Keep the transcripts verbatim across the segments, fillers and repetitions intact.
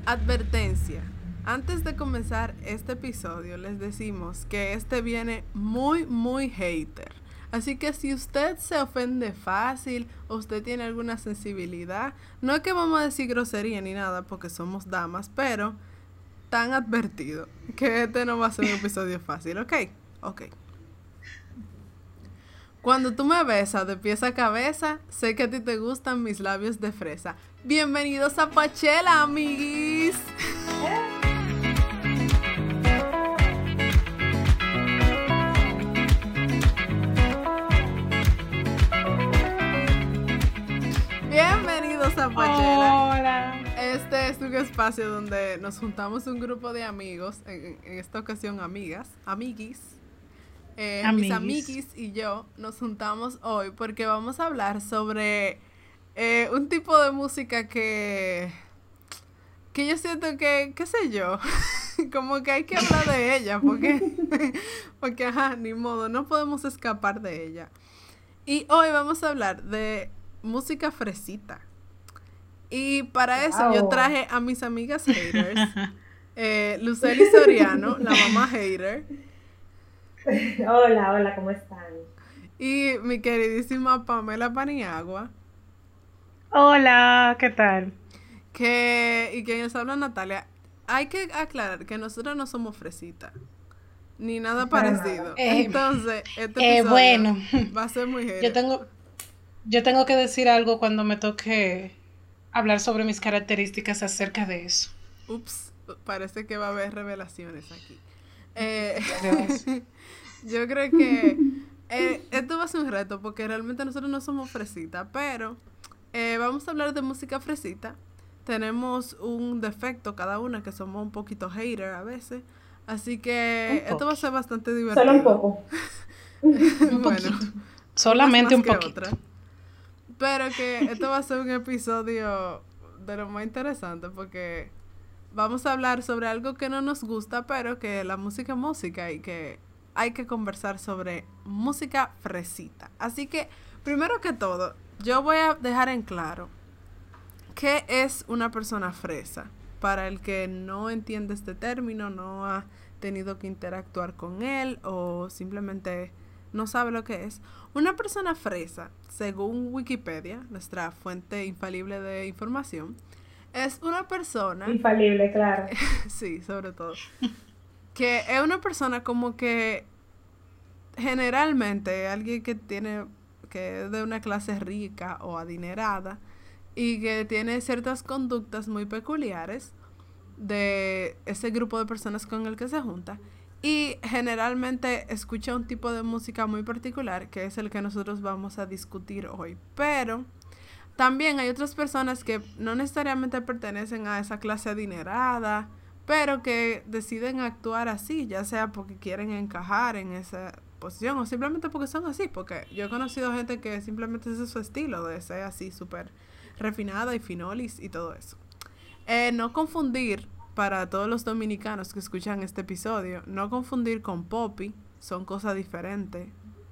Advertencia. Antes de comenzar este episodio, les decimos que este viene muy, muy hater. Así que si usted se ofende fácil o usted tiene alguna sensibilidad, no es que vamos a decir grosería ni nada porque somos damas, pero tan advertido que este no va a ser un episodio fácil, ¿ok? Ok. Cuando tú me besas de pies a cabeza, sé que a ti te gustan mis labios de fresa. Bienvenidos a Pachela, amiguis. Bienvenidos a Pachela. Hola. Este es un espacio donde nos juntamos un grupo de amigos, en, en esta ocasión amigas, amiguis. Eh, mis amiguis y yo nos juntamos hoy porque vamos a hablar sobre eh, un tipo de música que que yo siento que, qué sé yo, como que hay que hablar de ella porque, porque ajá, ni modo, no podemos escapar de ella. Y hoy vamos a hablar de música fresita. Y para wow. eso yo traje a mis amigas haters, eh, Lucely Soriano, la mamá hater. Hola, hola, ¿cómo están? Y mi queridísima Pamela Paniagua. Hola, ¿qué tal? Que, y que nos habla Natalia. Hay que aclarar que nosotros no somos fresitas, ni nada parecido. Eh, Entonces, este eh, episodio bueno, va a ser muy hater. Yo tengo, yo tengo que decir algo cuando me toque hablar sobre mis características acerca de eso. Ups, parece que va a haber revelaciones aquí. Eh, yo creo que eh, esto va a ser un reto porque realmente nosotros no somos fresitas, pero eh, vamos a hablar de música fresita. Tenemos un defecto cada una que somos un poquito hater a veces, así que esto va a ser bastante divertido. Solo un poco. Un bueno, poquito. Solamente más un poquito. Otra. Pero que esto va a ser un episodio de lo más interesante porque vamos a hablar sobre algo que no nos gusta, pero que la música es música y que hay que conversar sobre música fresita. Así que, primero que todo, yo voy a dejar en claro qué es una persona fresa. Para el que no entiende este término, no ha tenido que interactuar con él o simplemente no sabe lo que es. Una persona fresa, según Wikipedia, nuestra fuente infalible de información, es una persona... Infalible, claro. Sí, sobre todo. Que es una persona como que generalmente alguien que tiene, que es de una clase rica o adinerada y que tiene ciertas conductas muy peculiares de ese grupo de personas con el que se junta y generalmente escucha un tipo de música muy particular que es el que nosotros vamos a discutir hoy. Pero también hay otras personas que no necesariamente pertenecen a esa clase adinerada, pero que deciden actuar así, ya sea porque quieren encajar en esa posición o simplemente porque son así, porque yo he conocido gente que simplemente ese es su estilo de ser así súper refinada y finolis y todo eso. Eh, no confundir, para todos los dominicanos que escuchan este episodio, no confundir con poppy, son cosas diferentes.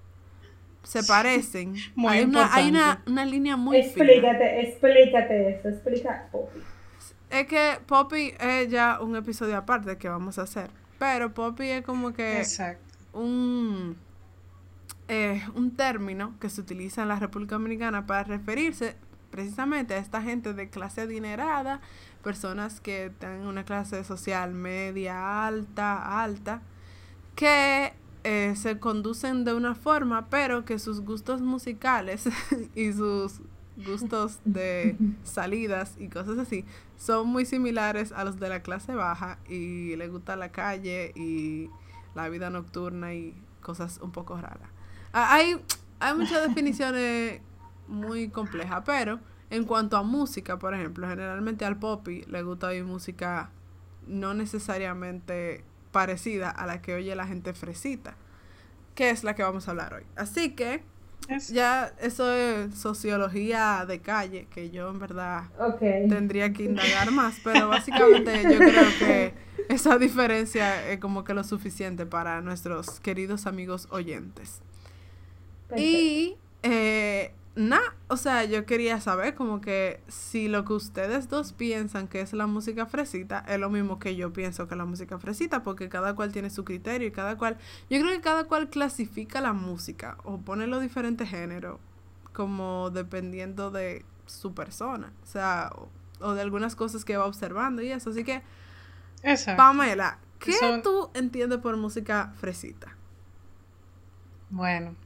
Se parecen. Muy hay importante. una, hay una, una línea muy explícate, fina. Explícate eso, explica Poppy. Es que Poppy es ya un episodio aparte que vamos a hacer. Pero Poppy es como que Exacto. un, eh, un término que se utiliza en la República Dominicana para referirse precisamente a esta gente de clase adinerada, personas que están en una clase social media, alta, alta, que eh, se conducen de una forma, pero que sus gustos musicales y sus gustos de salidas y cosas así son muy similares a los de la clase baja y les gusta la calle y la vida nocturna y cosas un poco raras. Ah, hay, hay muchas definiciones muy complejas, pero en cuanto a música, por ejemplo, generalmente al poppy le gusta oír música no necesariamente parecida a la que oye la gente fresita, que es la que vamos a hablar hoy. Así que es. ya eso es sociología de calle, que yo en verdad okay. tendría que indagar más, pero básicamente yo creo que esa diferencia es como que lo suficiente para nuestros queridos amigos oyentes. Perfecto. Y eh, nada, o sea, yo quería saber como que si lo que ustedes dos piensan que es la música fresita es lo mismo que yo pienso que es la música fresita, porque cada cual tiene su criterio y cada cual, yo creo que cada cual clasifica la música o pone los diferentes géneros como dependiendo de su persona, o sea, o, o de algunas cosas que va observando y eso, así que, Exacto. Pamela, ¿qué Son... tú entiendes por música fresita? Bueno,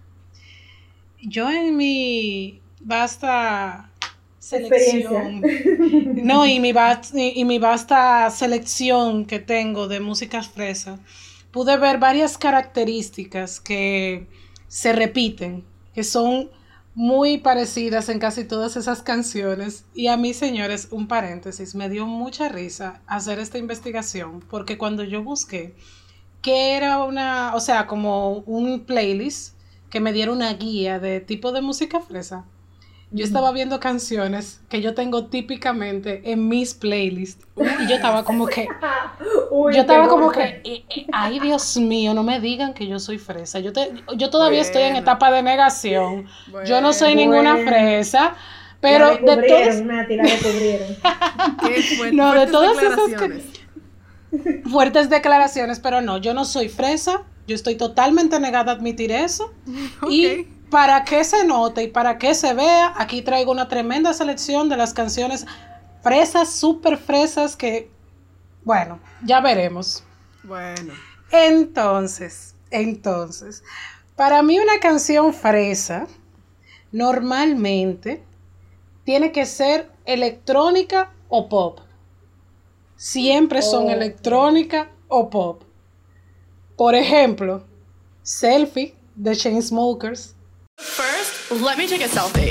yo en mi vasta selección, no, y mi, va, y, y mi vasta selección que tengo de músicas fresas, pude ver varias características que se repiten, que son muy parecidas en casi todas esas canciones. Y a mí, señores, un paréntesis, me dio mucha risa hacer esta investigación, porque cuando yo busqué que era una, o sea, como un playlist que me diera una guía de tipo de música fresa, yo estaba viendo canciones que yo tengo típicamente en mis playlists y yo estaba como que Uy, yo estaba qué como boca. que eh, eh, ay Dios mío, no me digan que yo soy fresa, yo, te, yo todavía Bueno. estoy en etapa de negación, Bueno. yo no soy ninguna Bueno. fresa, pero la de descubrieron, todas, Nati, la descubrieron. ¿Qué fue? No, de Fuertes todas esas declaraciones. fuertes declaraciones, pero no, yo no soy fresa, yo estoy totalmente negada a admitir eso. Ok. Y para que se note y para que se vea, aquí traigo una tremenda selección de las canciones fresas, súper fresas que, bueno, ya veremos. Bueno. Entonces, entonces, para mí una canción fresa normalmente tiene que ser electrónica o pop. Siempre son Oh. electrónica o pop. Por ejemplo, Selfie de Chainsmokers. First, let me take a selfie.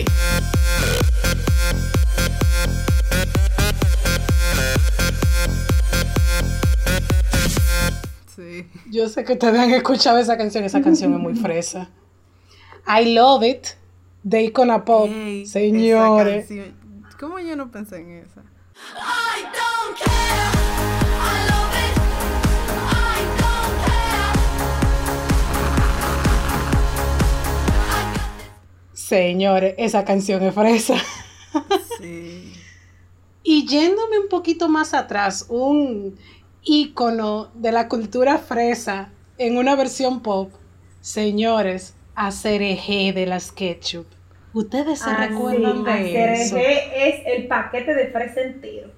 Sí. Yo sé que ustedes han escuchado esa canción, esa canción es muy fresa. I Love It de Icona Pop, Ey, señores. esa canción. ¿Cómo yo no pensé en esa? I don't care. I love it. I don't care. Señores, esa canción es fresa. Sí. Y yéndome un poquito más atrás, un ícono de la cultura fresa en una versión pop, señores, Acereje de las Ketchup. ¿Ustedes se Ah, recuerdan sí, de eso? Acereje es el paquete de fresa entero.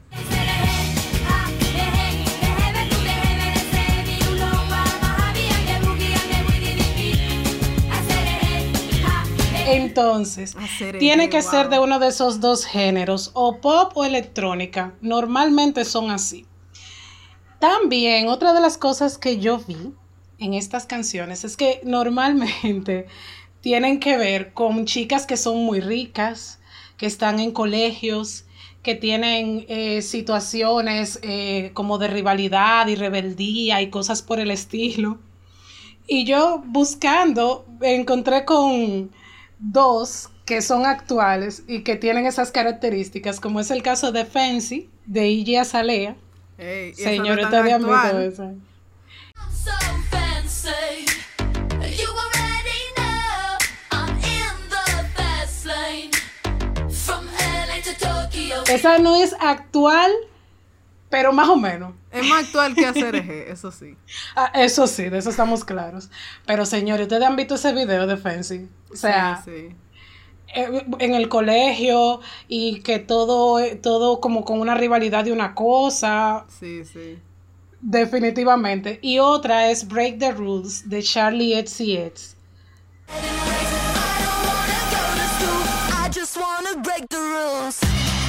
Entonces, Acereje, tiene que wow. ser de uno de esos dos géneros, o pop o electrónica. Normalmente son así. También, otra de las cosas que yo vi en estas canciones es que normalmente tienen que ver con chicas que son muy ricas, que están en colegios, que tienen eh, situaciones eh, como de rivalidad y rebeldía y cosas por el estilo. Y yo buscando encontré con dos que son actuales y que tienen esas características, como es el caso de Fancy, de Iggy Azalea. Ey, y esa Señor, no es ustedes tan han visto actual. eso. I'm so fancy. You already know I'm in the fast lane. From L A to Tokyo. Esa no es actual, pero más o menos. Es más actual que Acereje, eso sí. Ah, eso sí, de eso estamos claros. Pero señores, ustedes han visto ese video de Fancy. O sea, Sí, sí. eh, en el colegio y que todo, eh, todo como con una rivalidad de una cosa. Sí, sí. Definitivamente. Y otra es Break the Rules de Charlie X C X. I don't wanna go to school. I just wanna break the rules.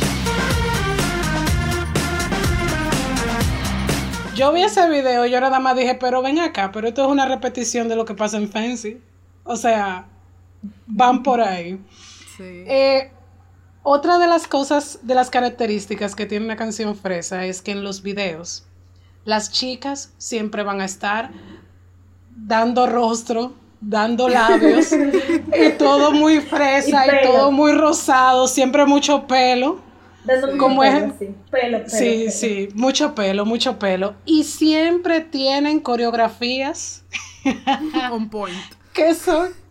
Yo vi ese video y yo nada más dije, pero ven acá, pero esto es una repetición de lo que pasa en Fancy. O sea, van por ahí. Sí. Eh, otra de las cosas, de las características que tiene una canción fresa es que en los videos las chicas siempre van a estar dando rostro, dando labios, y todo muy fresa Y y, pelo. todo muy rosado, siempre mucho pelo. Dando Sí. mucho Como pelo, es- sí. Pelo, pelo, Sí, pelo. sí, mucho pelo, mucho pelo. Y siempre tienen coreografías On point. que son,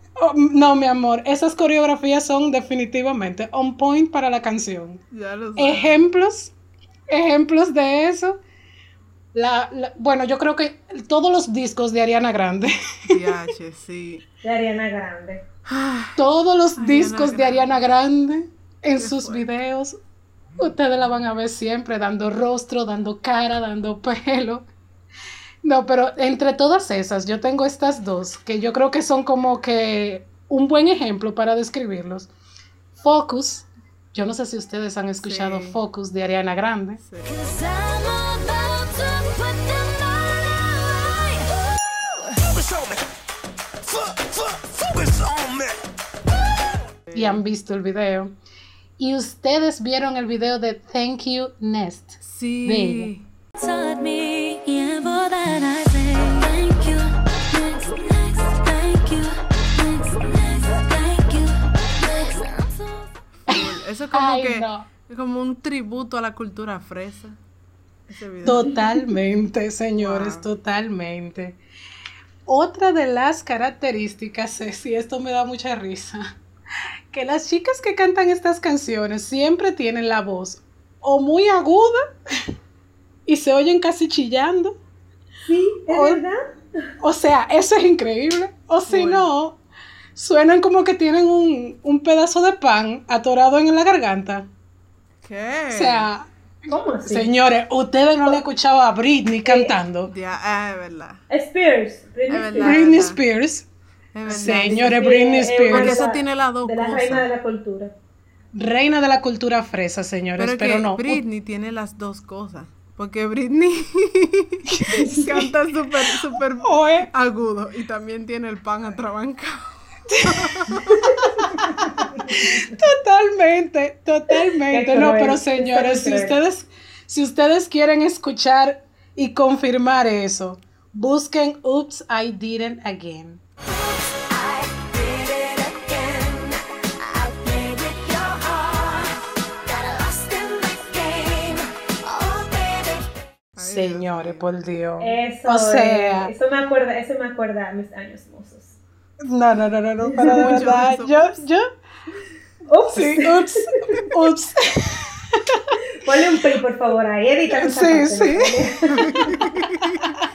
Oh, no, mi amor, esas coreografías son definitivamente on point para la canción. Ya lo sabes. Ejemplos, ejemplos de eso. La, la- bueno, yo creo que todos los discos de Ariana Grande, D H, sí. De Ariana Grande. todos los Ariana discos de Grande. Ariana Grande en Qué sus fuerte. videos, ustedes la van a ver siempre dando rostro, dando cara, dando pelo. No, pero entre todas esas, yo tengo estas dos que yo creo que son como que un buen ejemplo para describirlos. Focus, yo no sé si ustedes han escuchado Sí. Focus de Ariana Grande. Sí. 'Cause I'm about to put them all away. Focus on me. Fo- fo- Focus on me. Y han visto el video. Y ustedes vieron el video de Thank You Nest. Sí. Taught me, yeah, for that I say thank you. Next, next, thank you. Next, next, thank you. Next, I'm so Full. Eso es como Ay, que no. es como un tributo a la cultura fresa. Ese video. Totalmente, señores, Wow. totalmente. Otra de las características es, y esto me da mucha risa, que las chicas que cantan estas canciones siempre tienen la voz o muy aguda y se oyen casi chillando. Sí, es Oh. verdad. O sea, eso es increíble. O si Full. no, suenan como que tienen un, un pedazo de pan atorado en la garganta. ¿Qué? O sea, ¿Cómo así? señores, ustedes no le han escuchado a Britney cantando. Ya, ah, es verdad. Spears. Britney Es verdad. Spears. Britney verdad. Spears. Es verdad. Señores, Sí, Britney es una Spears. Porque de eso la- tiene las dos De la cosas. reina de la cultura. Reina de la cultura fresa, señores, Pero, pero, que no. Britney tiene las dos cosas. Porque Britney canta súper, súper Oye, agudo. Y también tiene el pan atrabancado. totalmente, totalmente. Qué No, cruel, pero está señores, muy si cruel. ustedes, si ustedes quieren escuchar y confirmar eso, busquen Oops, I Didn't Again. I did it again. I played with your heart. Got lost in the game. Oh, baby. Ay, Señores, Dios mío. por Dios. Eso, O sea, eh, eso me acuerda, eso me acuerda a mis años mozos. no, no, no, no, no, pero de Mucho verdad, eso. yo, yo, Ups. sí, ups, ups. Ponle un pi, por favor, ahí. Edita esa Sí, parte, sí. ¿no?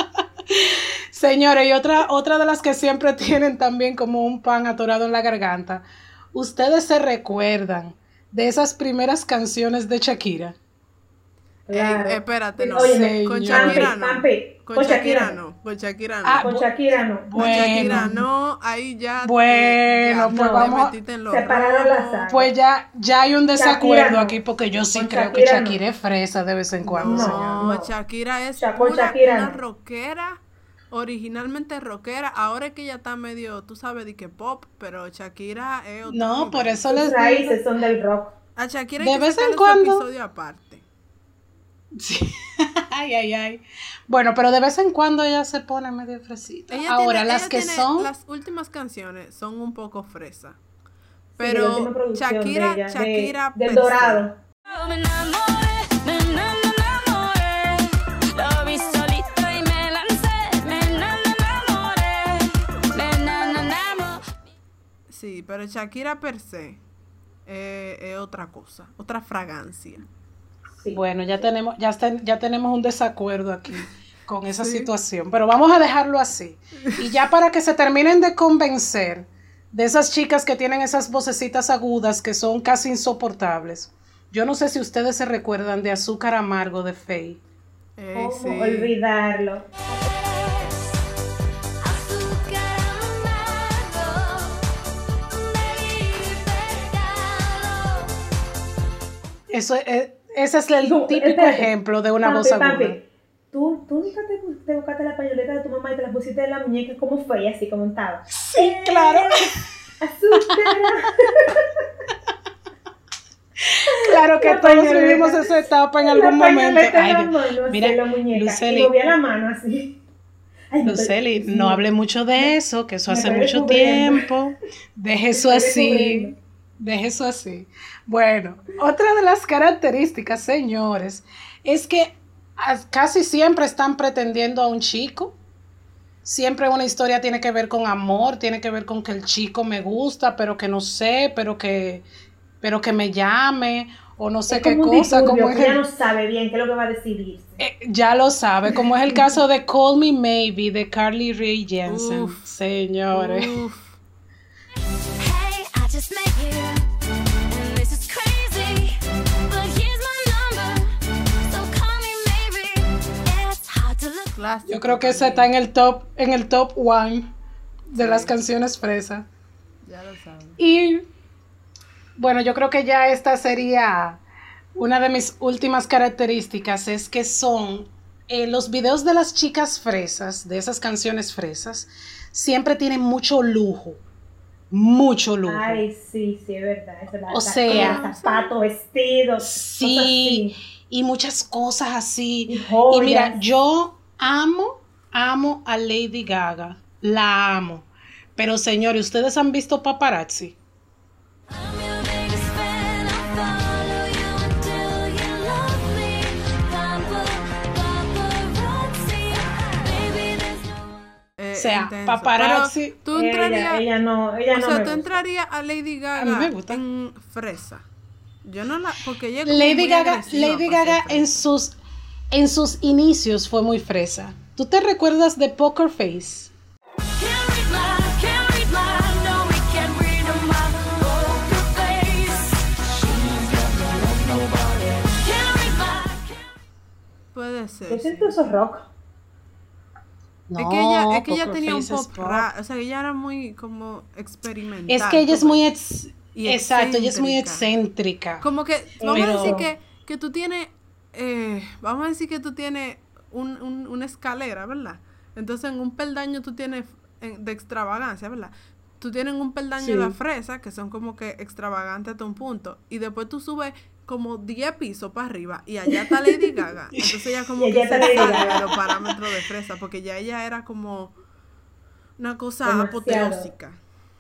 Señores, y otra, otra de las que siempre tienen también como un pan atorado en la garganta. ¿Ustedes se recuerdan de esas primeras canciones de Shakira? Claro. Ey, espérate, no. Óyeme, Con señor. Shakira no. Pampi, Con con Shakira Shakira no. Con Shakira no. Ah, Con Shakira no. Con Bueno. Shakira no. Ahí ya. Bueno, te, pues te vamos a- metiste en lo Separaron las rojo. agas. Pues ya, ya hay un desacuerdo Shakira no. aquí porque yo sí Con creo que Shakira no. Shakira es fresa de vez en cuando, No, señor. No. Shakira es Sha- con pura, Shakira una no. rockera, originalmente rockera, ahora es que ella está medio, tú sabes, de que pop, pero Shakira es otro No, nivel. por eso Sus les digo. raíces son del rock. A Shakira de hay que vez en sacarle su cuando- episodio aparte. Sí. Ay, ay, ay. Bueno, pero de vez en cuando ella se pone medio fresita. Ella Ahora, tiene- las ella que tiene- son... las últimas canciones son un poco fresa. Sí, la Pero última producción Shakira, de ella, de- Shakira del per se. Dorado. Me enamoré, me enamoré. Lo vi solito y me lancé. Me enamoré, me enamoré. Sí, pero Shakira per se eh, es otra cosa, otra fragancia. Sí. Bueno, ya tenemos, ya, está- ya tenemos un desacuerdo aquí con esa Sí. situación, pero vamos a dejarlo así. Y ya para que se terminen de convencer de esas chicas que tienen esas vocecitas agudas que son casi insoportables. Yo no sé si ustedes se recuerdan de Azúcar Amargo de Faye. Ey, ¿Cómo sí. olvidarlo? Azúcar amargo, baby, pecado. Eso es, ese es el Tú, típico espérate. ejemplo de una Pampi, voz aguda. Pampi, ¿Tú, tú nunca te, te buscaste la pañoleta de tu mamá y te la pusiste en la muñeca como fue, así como estaba. Sí, claro. Azúcar. Claro que La todos pañoleta. vivimos esa etapa en algún la momento. pañoleta en Ay, la Dios. mano, así Mira, en la muñeca. Luceli. Y movía la mano así. Ay, me Luceli, estoy- no hable mucho de eso, que eso me hace estoy mucho descubriendo. tiempo. Deje eso estoy así. descubriendo. Deje eso así. Bueno, otra de las características, señores, es que as- casi siempre están pretendiendo a un chico. siempre una historia tiene que ver con amor, tiene que ver con que el chico me gusta, pero que no sé, pero que, pero que me llame, o no sé Es qué como un cosa, disturbio, como es que ella el- no sabe bien qué es lo que va a decidirse. eh, ya lo sabe, como es el caso de Call Me Maybe de Carly Rae Jepsen, Uf. señores. Uf. Hey, I just met you, and this is crazy, but here's my number, so call me maybe. It's hard to look. Clásico Yo creo que ese está en el top, en el top one de las canciones fresas. Ya lo saben. Y bueno, yo creo que ya esta sería una de mis últimas características, es que son eh, los videos de las chicas fresas, de esas canciones fresas, siempre tienen mucho lujo, mucho lujo. Ay, sí, sí, es verdad. Es verdad. O sea- zapatos, vestidos, Sí, cosas y muchas cosas así. Y joyas. Y mira, yo amo, amo a Lady Gaga, la amo. Pero señores, ¿ustedes han visto Paparazzi? I'm your biggest fan. I'll follow you until you love me. Papa, paparazzi. Baby, there's no one. Eh, O sea, intenso. paparazzi. Pero tú así. Ella, entrarías, ella no, ella o no sea, me tú gusta. entrarías a Lady Gaga A mí me gusta. en fresa. Yo no la, porque ella es como Lady muy Gaga, agresiva Lady para ser Gaga en fresa. sus, en sus inicios fue muy fresa. ¿Tú te recuerdas de Poker Face? Can't read my, can't read my, no, we can't read my poker face. She's got no love, nobody. Can't read my, can't Puede ser. Yo sí. siento eso rock. No, es que ella, es que ella Poker tenía un Face es pop pop. rap, o sea, ella era muy como experimental. Es que ella es tú muy ves. ex- Y exacto, ella es muy excéntrica. excéntrica. Como que, vamos Pero- a decir que, que tú tienes, eh, vamos a decir que tú tienes un, un- una escalera, ¿verdad? Entonces en un peldaño tú tienes en- de extravagancia, ¿verdad? Tú tienes un peldaño Sí. de la fresa, que son como que extravagantes hasta un punto, y después tú subes como diez pisos para arriba, y allá está Lady Gaga. Entonces ella como Y que allá se está Lady sale Gaga. de los parámetros de fresa, porque ya ella era como una cosa Demasiado. apoteósica.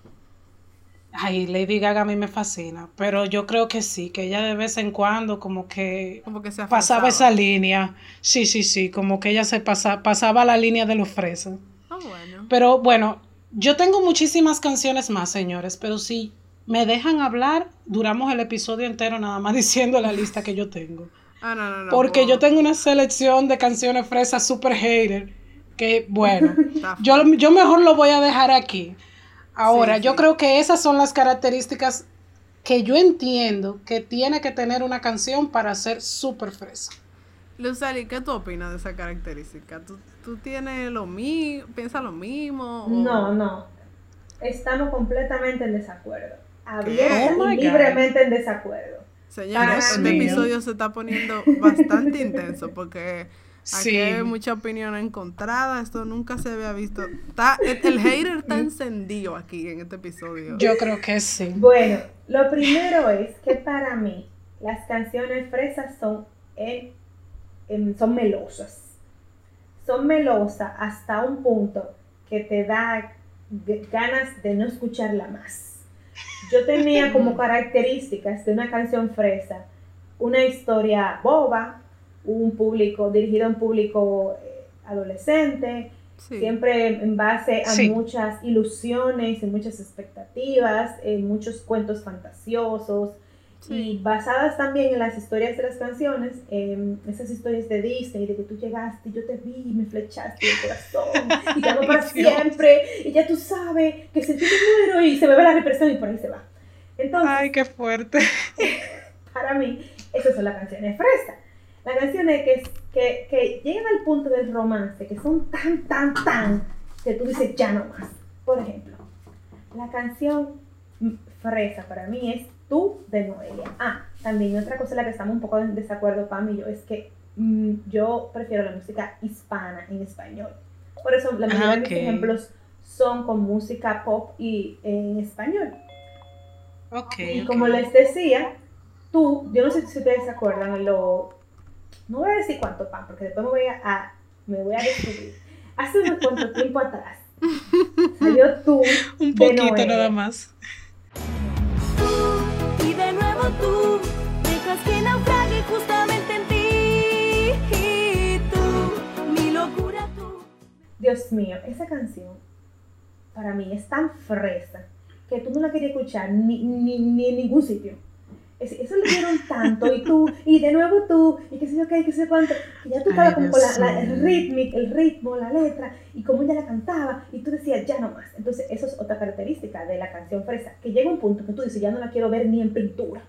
Ay, Lady Gaga a mí me fascina, pero yo creo que sí, que ella de vez en cuando como que Como que se pasaba afresaba. esa línea. Sí, sí, sí, como que ella se pasa, pasaba la línea de los fresas. Ah, bueno. Pero bueno, yo tengo muchísimas canciones más, señores, pero si me dejan hablar, duramos el episodio entero nada más diciendo la lista que yo tengo. Ah, no, no, no. Porque pues, yo tengo una selección de canciones fresas super hater, que bueno, está yo, fuerte. yo mejor lo voy a dejar aquí. Ahora, Sí, yo sí. creo que esas son las características que yo entiendo que tiene que tener una canción para ser súper fresa. Luzali, ¿qué tú opinas de esa característica? ¿Tú, tú tienes lo mismo, piensas lo mismo? o- No, no. Estamos completamente en desacuerdo. Abierta Oh my y God. libremente en desacuerdo. Señores, Dios este mío. episodio se está poniendo bastante intenso porque aquí Sí. hay mucha opinión encontrada. Esto nunca se había visto. Está, el, el hater está encendido aquí en este episodio. Yo creo que sí. Bueno, lo primero es que para mí las canciones fresas son, en- en- son melosas. Son melosas hasta un punto que te da g- ganas de no escucharla más. Yo tenía como características de una canción fresa una historia boba, un público dirigido a un público eh, adolescente, Sí. siempre en base a Sí. muchas ilusiones, en muchas expectativas, en muchos cuentos fantasiosos Sí. y basadas también en las historias de las canciones, en esas historias de Disney, de que tú llegaste y yo te vi y me flechaste el corazón y te amo para Ay, Dios. siempre y ya tú sabes que si yo me muero y se me ve la represión y por ahí se va. Entonces, Ay, qué fuerte. para mí, esas son las canciones fresas. Las canciones que, que, que llegan al punto del romance, que son tan, tan, tan, que tú dices ya no más. Por ejemplo, la canción mm, fresa para mí es Tú de Noelia. Ah, también otra cosa en la que estamos un poco en desacuerdo, Pam y yo, es que mm, yo prefiero la música hispana en español. Por eso la mayoría Ah, de mis ok. ejemplos son con música pop y en español. Ok. Y ok. como les decía, tú, yo no sé si ustedes se acuerdan, lo, no voy a decir cuánto pan, porque después me voy a, a- me voy a descubrir. Hace unos cuanto tiempo atrás salió Tú Un de poquito Noelia. nada más. tú, y de nuevo tú, dejas que naufrague justamente en ti. Y tú, mi locura tú. De Dios mío, esa canción para mí es tan fresa que tú no la querías escuchar ni, ni, ni en ningún sitio. Es- Eso le dieron tanto, y tú, y de nuevo tú, y qué sé yo qué, qué sé yo cuánto, que ya tú Ay, estabas como con Dios la, la- el mío. ritmo, el ritmo, la letra, y cómo ella la cantaba, y tú decías, ya no más. Entonces, eso es otra característica de la canción fresa, que llega un punto que tú dices, ya no la quiero ver ni en pintura.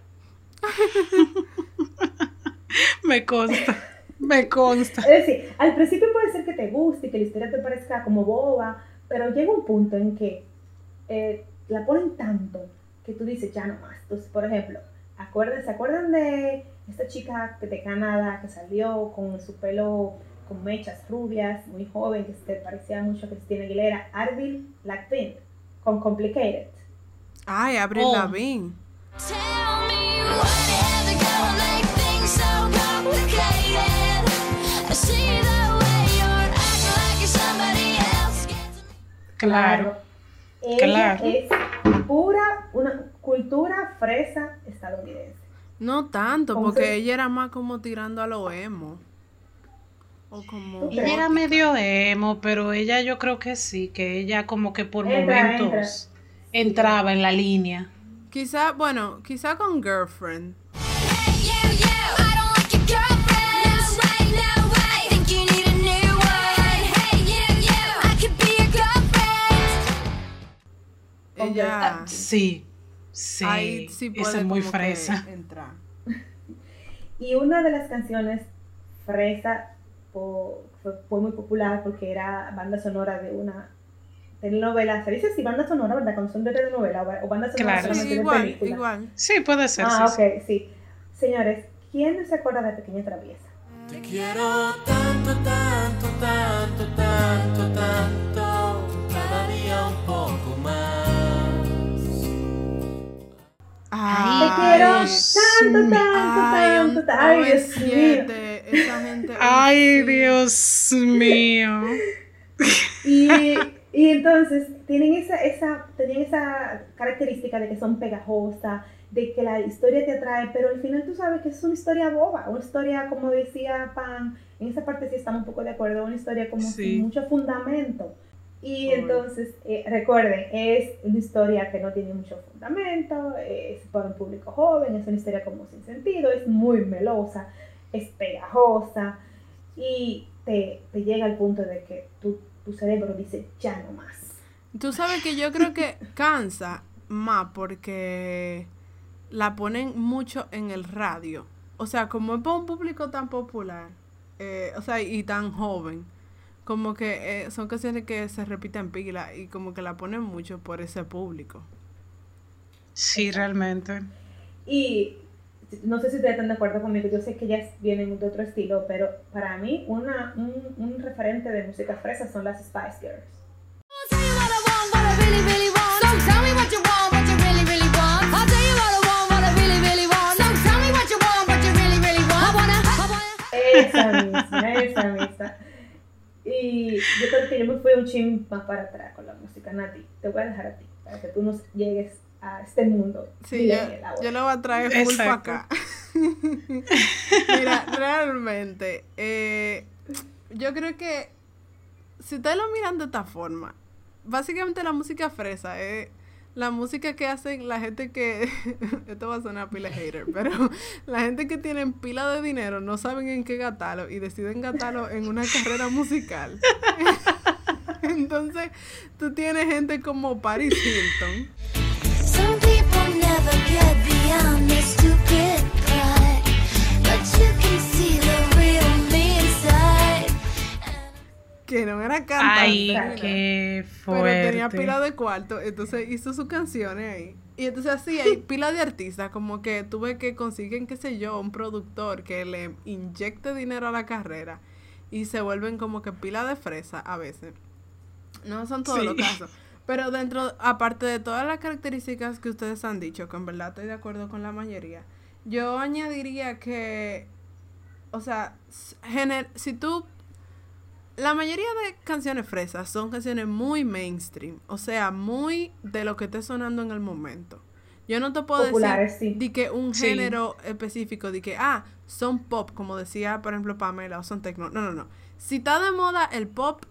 Me consta, me consta. Es decir, al principio puede ser que te guste y que la historia te parezca como boba, pero llega un punto en que eh, la ponen tanto que tú dices, ya no más. Entonces, por ejemplo, acuérdense, ¿se acuerdan de esta chica que de Canadá que salió con su pelo con mechas rubias, muy joven, que se parecía mucho a Cristina Aguilera, Avril Lavigne, con Complicated? Ay, Avril Oh. Lavigne. Tell me whatever gonna make things so complicated. I see the way you're acting like you're somebody else. Get to me. Claro. Ella Claro. es pura, una cultura fresa estadounidense. No tanto, ¿Cómo porque se- ella era más como tirando a lo emo. O como. ¿Tú Ella era gótica. medio emo, pero ella yo creo que sí, que ella como que por Entra, momentos entraba en la línea. Quizá, bueno, quizá con Girlfriend. Hey, you, you. I don't like your girlfriend. No way, no way. Think you need a new one. Hey, you, you. I could be your girlfriend. Ella. Sí, sí, Ahí sí puede esa es muy como que fresa. entrar. Y una de las canciones fresa po- fue, fue muy popular porque era banda sonora de una telenovela. Se dice así, banda sonora, ¿verdad? Cuando son de telenovela o, o banda sonora Claro. Sí, solamente de igual, película. igual. Sí, puede ser, Ah, sí, ok, sí. Señores, ¿quién no se acuerda de Pequeña Traviesa? Te quiero tanto, tanto, tanto, tanto, tanto, cada día un poco más. Ay, Te quiero Dios tanto, mío. tanto, Ay, un tanto, tanto. Ay, Dios mío. O V siete, esa gente. Ay, sí. Dios mío. Y, y entonces tienen esa, esa, tenían esa característica de que son pegajosas, de que la historia te atrae, pero al final tú sabes que es una historia boba, una historia, como decía Pan, en esa parte sí estamos un poco de acuerdo, una historia como Sí. sin mucho fundamento. Y Uy. entonces, eh, recuerden, es una historia que no tiene mucho fundamento, es para un público joven, es una historia como sin sentido, es muy melosa, es pegajosa y te, te llega al punto de que tu, tu cerebro dice, ya no más. Tú sabes que yo creo que cansa más porque la ponen mucho en el radio. O sea, como es para un público tan popular, eh, o sea, y tan joven, como que eh, son canciones que se repiten pila y como que la ponen mucho por ese público. Sí, realmente. Y no sé si ustedes están de acuerdo conmigo, yo sé que ellas vienen de otro estilo, pero para mí una, un, un referente de música fresa son las Spice Girls. I'll tell you what I want, what I really, really want. So tell me what you want, what you really, really want. I'll tell you what I want, what I really, really want. So tell me what you want, what you really, really want. I wanna, I wanna. Esa misma, esa misma. Y yo creo que yo me fui un chin más para atrás con la música, Nati. Te voy a dejar a ti, para que tú nos llegues a este mundo. Sí, millennial yo, ahora. yo lo voy a traer full para Exacto. acá. Mira, realmente, eh, yo creo que si ustedes lo miran de esta forma, básicamente la música fresa es la música que hacen la gente que, esto va a sonar pila hater, pero la gente que tienen pila de dinero no saben en qué gastarlo y deciden gastarlo en una carrera musical. Entonces, tú tienes gente como Paris Hilton. Some people never get beyond their stupid pride, but you can see the real me inside. Que no era cantante. Ay, ni nada, qué pero tenía fuerte. pila de cuarto, entonces hizo sus canciones ahí. Y entonces así hay pila de artistas, como que tuve que consiguen, qué sé yo, un productor que le inyecte dinero a la carrera y se vuelven como que pila de fresa a veces. No son todos Sí. los casos. Pero dentro, aparte de todas las características que ustedes han dicho, que en verdad estoy de acuerdo con la mayoría, yo añadiría que, o sea, s- gener- si tú, la mayoría de canciones fresas son canciones muy mainstream, o sea, muy de lo que esté sonando en el momento. Yo no te puedo Populares, decir sí. de que un Sí. género específico, de que, ah, son pop, como decía, por ejemplo, Pamela, o son techno. No, no, no. Si está de moda el pop,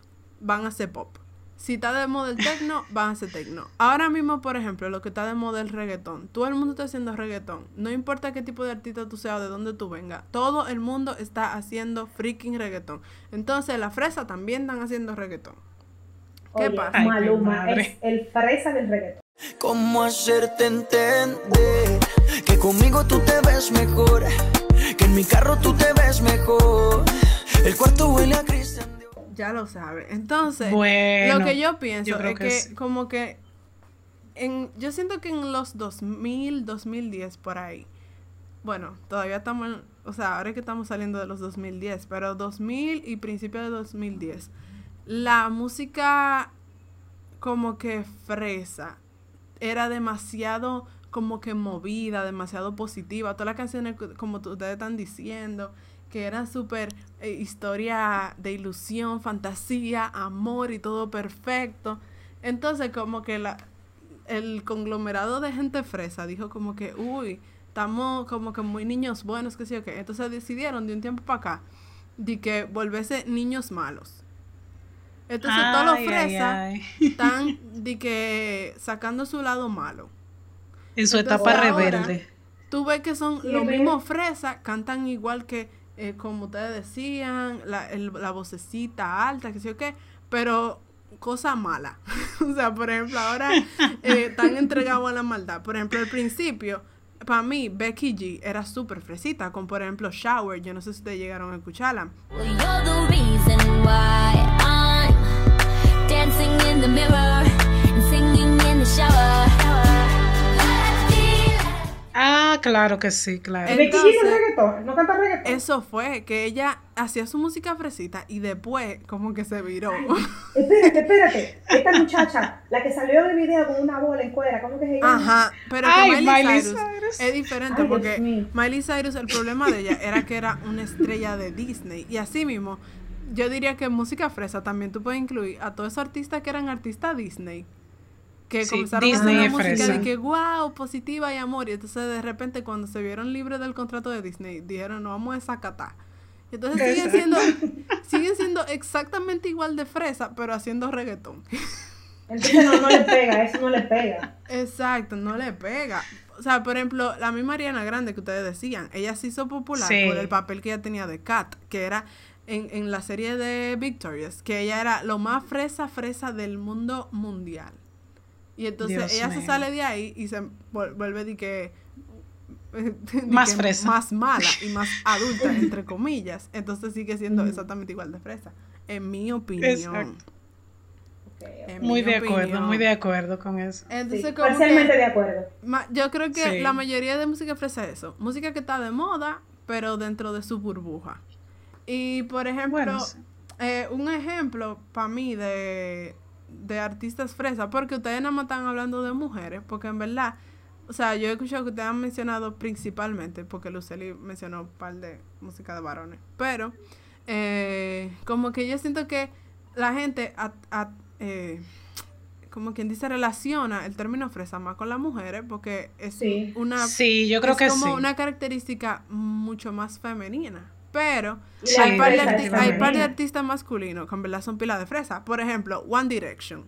van a ser pop. Si está de moda el techno, van a ser techno. Ahora mismo, por ejemplo, lo que está de moda es el reggaetón. Todo el mundo está haciendo reggaetón. No importa qué tipo de artista tú seas o de dónde tú vengas. Todo el mundo está haciendo freaking reggaetón. Entonces, las fresas también están haciendo reggaetón. ¿Qué Oye, pasa? Ay, mi Maluma madre. es el fresa del reggaetón. ¿Cómo hacerte entender que conmigo tú te ves mejor? Que en mi carro tú te ves mejor. El cuarto huele a Cristian Dior. Ya lo sabes. Entonces, Bueno, lo que yo pienso yo creo es que que, sí. como que en, yo siento que en los dos mil, dos mil diez por ahí. Bueno, todavía estamos, en- o sea, ahora es que estamos saliendo de los dos mil diez, pero dos mil y principios de dos mil diez. La música como que fresa era demasiado como que movida, demasiado positiva. Todas las canciones, co- como tú- ustedes están diciendo, que eran súper eh, historia de ilusión, fantasía, amor y todo perfecto. Entonces, como que la, el conglomerado de gente fresa dijo como que, uy, estamos como que muy niños buenos, que sí o qué. Entonces decidieron de un tiempo para acá de que volverse niños malos. Entonces todos los Ay, ay, fresas ay. están de que sacando su lado malo. En su Entonces, etapa ahora, rebelde. Tú ves que son Sí, los ve. mismos fresas, cantan igual que, eh, como ustedes decían, la, el- la vocecita alta, que sé yo qué, pero cosa mala. O sea, por ejemplo, ahora eh, están entregados a la maldad. Por ejemplo, al principio, para mí, Becky G era súper fresita, con por ejemplo Shower. Yo no sé si ustedes llegaron a escucharla. Well, you're the reason why I'm dancing in the mirror and singing in the shower. Ah, claro que sí, claro. Eh, Becky G no es Entonces, reggaetón, no canta reggaetón. Eso fue, que ella hacía su música fresita y después como que se viró. Espérate, espérate. Esta muchacha, la que salió en el video con una bola en cuera, ¿cómo que se llama? Ajá, pero Ay, que Miley, Miley Cyrus, Cyrus. es diferente Ay, Dios porque mío. Miley Cyrus, el problema de ella era que era una estrella de Disney. Y así mismo, yo diría que en música fresa también tú puedes incluir a todos esos artistas que eran artistas Disney. Que Sí, comenzaron Disney a hacer es una música fresa. de que wow, positiva y amor. Y entonces de repente cuando se vieron libres del contrato de Disney, dijeron no vamos a desacatar. Y entonces siguen siendo, siguen siendo exactamente igual de fresa, pero haciendo reggaetón. Entonces no, no le pega, eso no le pega. Exacto, no le pega. O sea, por ejemplo, la misma Ariana Grande que ustedes decían, ella se hizo popular Sí. por el papel que ella tenía de Kat, que era en, en la serie de Victorious, que ella era lo más fresa, fresa del mundo mundial. Y entonces Dios ella se mío. sale de ahí y se vol- vuelve de que... de Más que fresa. Más mala y más adulta, entre comillas. Entonces sigue siendo exactamente igual de fresa, en mi opinión. Exacto. Ok, ok. En Muy mi de acuerdo, opinión. muy de acuerdo con eso. Entonces, Sí, como que- parcialmente de acuerdo. Ma- yo creo que Sí. la mayoría de música fresa es eso. Música que está de moda, pero dentro de su burbuja. Y, por ejemplo, Bueno, sí. eh, un ejemplo para mí de, de artistas fresas, porque ustedes nada más están hablando de mujeres, porque en verdad, o sea, yo he escuchado que ustedes han mencionado principalmente, porque Lucely mencionó un par de música de varones, pero eh, como que yo siento que la gente, a- a- eh, como quien dice, relaciona el término fresa más con las mujeres, porque es Sí. una Sí, yo creo es que como sí. una característica mucho más femenina. Pero Y la hay, par de fresa arti- es hay par de femenina. artistas masculinos que en verdad son pila de fresa. Por ejemplo, One Direction.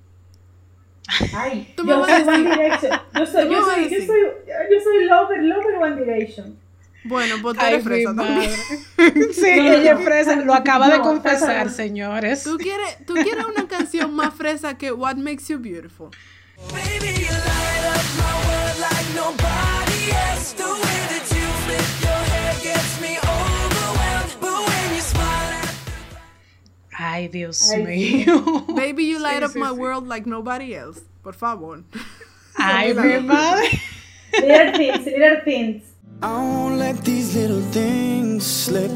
Ay, Tú me yo vas a soy One decir- Direction. Yo soy, tú me yo vas a soy, yo decir- soy, yo soy lover, lover One Direction. Bueno, pues tú Ay, eres mi fresa también. madre. Sí, No, no, ella no. es fresa. Lo acaba de No, confesar, no. señores. ¿Tú quieres, ¿Tú quieres una canción más fresa que What Makes You Beautiful? Baby, you light up my world like nobody else. The way that you flip your hair gets me overwhelmed. But when you smile at Ay, Dios Ay, mío. Baby, you light Sí, up sí, my sí. world like nobody else. Por favor. Ay, Son mi pila de- madre. Little Things, Little Things. I won't let these little things slip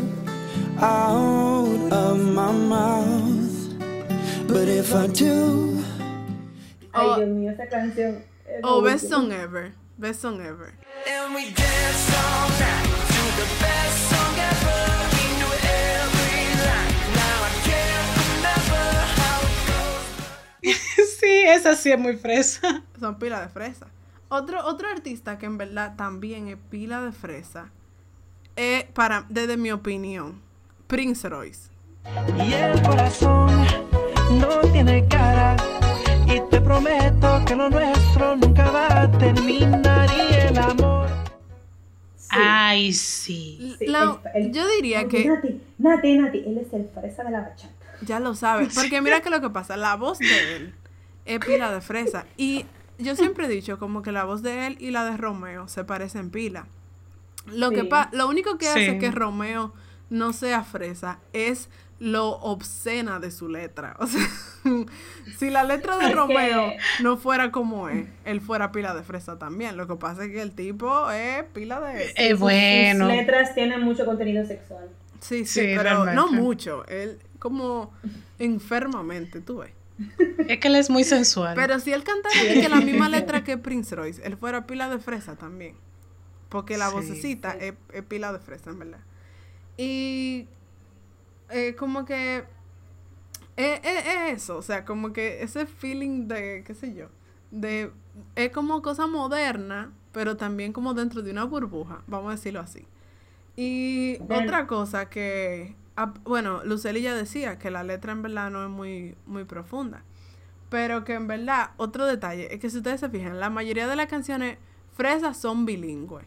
out of my mouth. But if I do, Ay, Oh. Dios mío, esa canción. es Oh, lo best último. song ever. Best song ever. and we dance all night to the best song ever. We knew every line. Now I can't remember how it goes. Sí, esa sí es muy fresa. Son pila de fresa. Otro, otro artista que en verdad también es pila de fresa es, para, desde mi opinión, Prince Royce. Y el corazón no tiene cara. Y te prometo que lo nuestro nunca va a terminar y el amor. Sí. Ay, sí. Sí, La- el- el- yo diría Oye, que Nati, Nati, Nati, él es el fresa de la bachata. ya lo sabes. Porque mira que lo que pasa, la voz de él es pila de fresa. Y yo siempre he dicho como que la voz de él y la de Romeo se parecen pila. Lo que Sí. pa- lo único que Sí. hace que Romeo no sea fresa es lo obscena de su letra. O sea, si la letra de Es Romeo que- no fuera como es, él fuera pila de fresa también. Lo que pasa es que el tipo es pila de... Eh, bueno. Sus letras tienen mucho contenido sexual. Sí, sí, Sí, pero realmente. no mucho. Él como enfermamente, tú ves. Es que él es muy sensual. Pero si él cantara y que la misma letra que Prince Royce, él fuera pila de fresa también. Porque la Sí. vocecita es, es pila de fresa, en verdad. Y eh, como que es, es- es eso, o sea, como que ese feeling de, qué sé yo, de es como cosa moderna, pero también como dentro de una burbuja, vamos a decirlo así. Y Bueno. otra cosa que, ah, bueno, Lucely ya decía que la letra en verdad no es muy, muy profunda. Pero que en verdad, otro detalle, es que si ustedes se fijan, la mayoría de las canciones fresas son bilingües.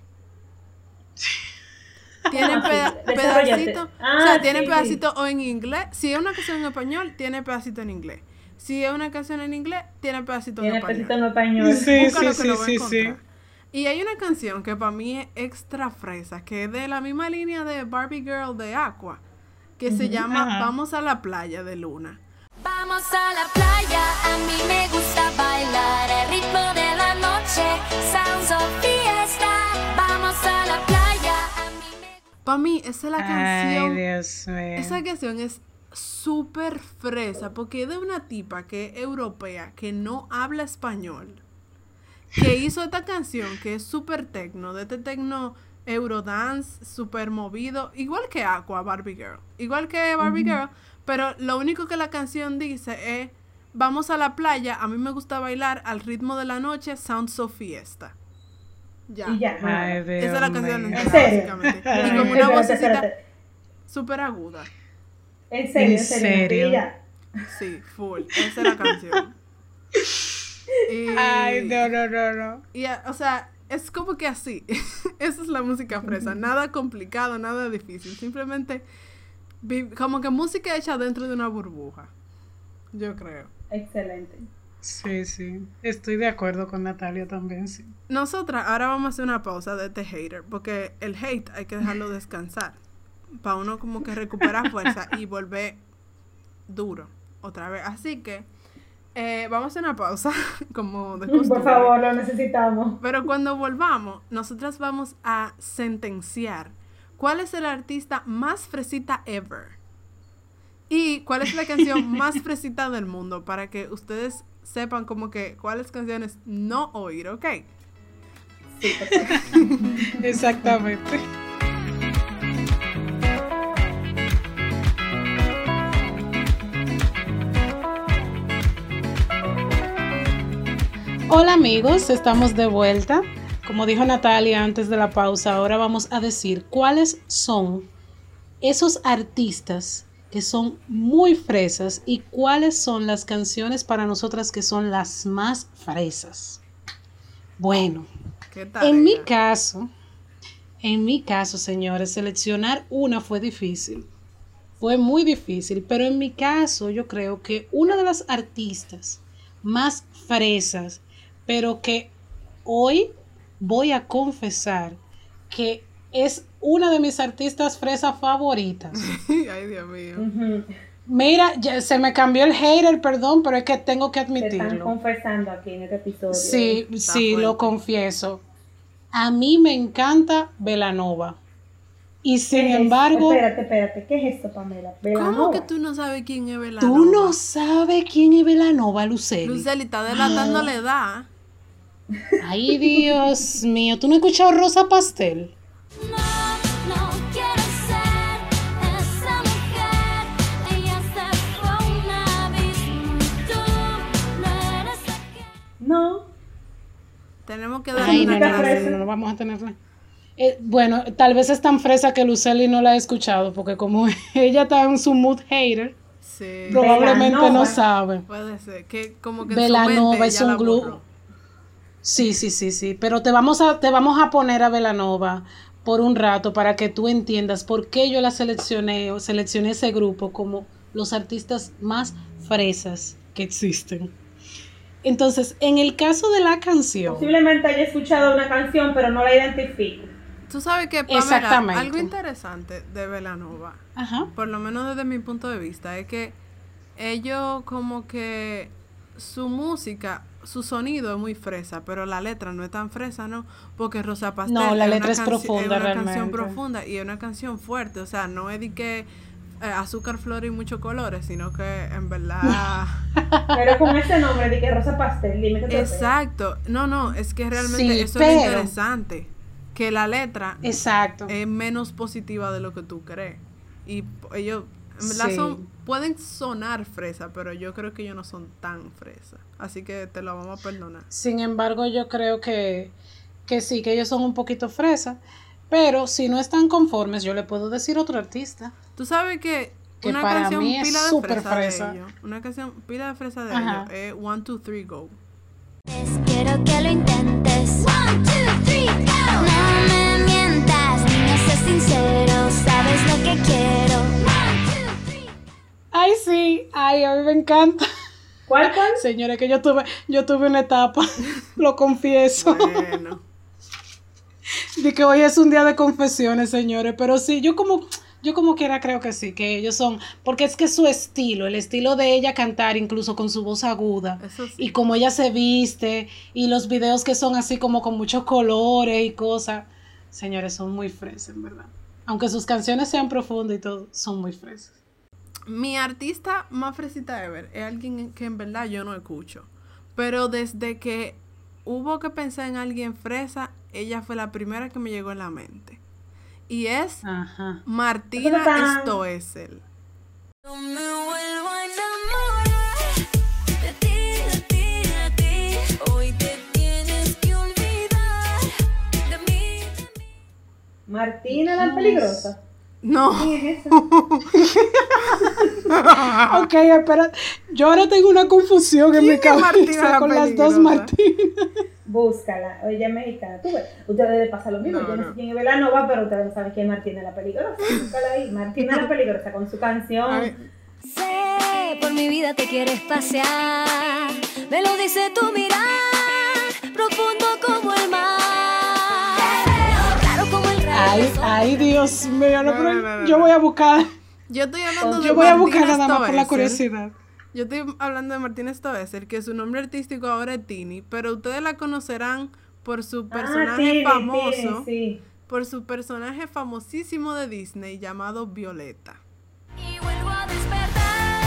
Tienen peda- Desarrollate. pedacitos, Ah, o sea, tienen sí, pedacitos o en inglés. Si es una canción en español, tiene pedacito en inglés. Si es una canción en inglés, tiene pedacito en Tiene español. pesito en español. Sí, Búscalo sí, que lo sí, va a sí, encontrar. sí. Y hay una canción que para mí es extra fresa, que es de la misma línea de Barbie Girl de Aqua, que se llama Ajá. Vamos a la playa de Luna. Vamos a la playa, a mí me gusta bailar el ritmo de la noche, sounds of fiesta. Vamos a la playa, a mí me Para mí, esa es la Ay, canción. Dios mío. Esa canción es súper fresa porque es de una tipa que es europea, que no habla español, que hizo esta canción que es súper tecno, de este tecno Eurodance, súper movido, igual que Aqua, Barbie Girl, igual que Barbie Girl, pero lo único que la canción dice es, vamos a la playa, a mí me gusta bailar al ritmo de la noche, Sounds of Fiesta. Ya. Y ya. Ay, Dios Esa es la canción mío. entera, ¿En serio? básicamente. Y Ay. como una Espérate, vocecita espérate. súper aguda. En serio, ¿En en serio. serio? Y ya. Sí, full. Esa es la canción. Y, Ay, no, no, no, no. y, a- o sea, es como que así. Esa es la música fresa. Nada complicado, nada difícil. Simplemente vi- como que música hecha dentro de una burbuja. Yo creo. Excelente. Sí, sí. Estoy de acuerdo con Natalia también, sí. Nosotras ahora vamos a hacer una pausa de este hater. Porque el hate hay que dejarlo descansar. Para uno como que recuperar fuerza y volver duro otra vez. Así que eh, vamos a hacer una pausa, como de costumbre. Por favor, lo necesitamos. Pero cuando volvamos, nosotras vamos a sentenciar cuál es el artista más fresita ever. Y cuál es la canción más fresita del mundo. Para que ustedes sepan como que cuáles canciones no oír, ¿ok? Sí, perfecto. Exactamente. Hola amigos, estamos de vuelta. Como dijo Natalia antes de la pausa, ahora vamos a decir cuáles son esos artistas que son muy fresas y cuáles son las canciones para nosotras que son las más fresas. Bueno, ¿Qué tal? en mi caso, en mi caso, señores, seleccionar una fue difícil. Fue muy difícil, pero en mi caso yo creo que una de las artistas más fresas, pero que hoy voy a confesar que es una de mis artistas fresas favoritas. Ay, Dios mío. Ujú. Mira, ya se me cambió el hater, perdón, pero es que tengo que Te están admitirlo. confesando aquí en este episodio. Sí, Está sí, fuerte. lo confieso. A mí me encanta Belanova. Y ¿Qué sin es? embargo, Espérate, espérate. ¿Qué es esto, Pamela? ¿Cómo Belanova. que tú no sabes quién es Belanova? tú no sabes quién es Belanova, Luceli. Lucely está delatando la edad. Ay, Dios mío, ¿tú no has escuchado Rosa Pastel? No, no quiero ser esa mujer. Ella se fue a un abismo y tú no eres aquel. No. Tenemos que darle Ay, una no, no, no, clase. no, no, no, vamos a tenerla. Eh, bueno, tal vez es tan fresa que Luceli no la ha escuchado, porque como ella está en su mood hater, Sí, Probablemente no Belanova. saben. puede ser. Que como que en su Belanova mente es ya la un grupo. borró. Sí, sí, sí, sí. Pero te vamos a, te vamos a poner a Belanova por un rato para que tú entiendas por qué yo la seleccioné o seleccioné ese grupo como los artistas más fresas que existen. Entonces, en el caso de la canción, Posiblemente haya escuchado una canción, pero no la identifico. Tú sabes que, Pamela, Exactamente. algo interesante de Belanova, ajá, por lo menos desde mi punto de vista, es que ellos como que su música, su sonido es muy fresa, pero la letra no es tan fresa, ¿no? Porque Rosa Pastel No, la es letra una es canci- profunda, es una realmente. canción profunda y es una canción fuerte, o sea, no es de que eh, azúcar, flor y muchos colores, sino que en verdad... Pero con ese nombre de que Rosa Pastel, dime que te Exacto, no, no, es que realmente Sí, eso es lo pero- interesante, que la letra exacto. es menos positiva de lo que tú crees. Y p- ellos, en verdad, Sí. son, pueden sonar fresa, pero yo creo que ellos no son tan fresa. Así que te lo vamos a perdonar. Sin embargo, yo creo que, que sí, que ellos son un poquito fresas. Pero si no están conformes, yo le puedo decir otro artista. Tú sabes que, Que una para canción mí es pila de súper fresa, fresa. de ellos, una canción pila de fresa de Ajá. ellos es One, Two, Three, Go. Quiero que lo intentes. One, two, three, go. No me mientas, niño, sé sincero. Sabes lo que quiero. One, two, three. Ay, sí, ay, a mí me encanta. ¿Cuál, cuál? Señores, que yo tuve, yo tuve una etapa, lo confieso. Bueno, De que hoy es un día de confesiones, señores. Pero sí, yo como, yo como quiera creo que sí, que ellos son, porque es que su estilo, el estilo de ella cantar, incluso con su voz aguda, eso sí. y como ella se viste, y los videos que son así como con muchos colores y cosas, señores, son muy fresas, en verdad. Aunque sus canciones sean profundas y todo, son muy fresas. Mi artista más fresita ever es alguien que en verdad yo no escucho. Pero desde que hubo que pensar en alguien fresa, ella fue la primera que me llegó en la mente. Y es Ajá. Martina Ta-ta-ta. Stoessel. No me vuelvo a enamorar de ti, de ti, de ti. Hoy te tienes que olvidar de mí, de mí. Martina la ¿Quién peligrosa. No, ¿Quién es esa? Ok, espera. Yo ahora tengo una confusión en mi ¿Quién es Martina cabeza la con las dos peligrosa? Martinas. Búscala, ella es mexicana. Tú ves, ustedes les pasa lo mismo. No, Yo no no. sé quién es Belanova, pero ustedes no saben quién es Martina la peligrosa. Búscala ahí. Martina la peligrosa con su canción. Ay, Sé, por mi vida te quieres pasear. Me lo dice tu mirar, profundo como el mar. Te veo claro como el rayo. Ay, ay, Dios mío. No, No, pero no, no, no, yo no. voy a buscar. yo estoy hablando de Yo voy a Martina buscar nada más por la Stoessel. curiosidad. Yo estoy hablando de Martina Stoessel, que su nombre artístico ahora es Tini, pero ustedes la conocerán por su personaje ah, Tini, famoso, Tini, sí. por su personaje famosísimo de Disney llamado Violeta. Y vuelvo a despertar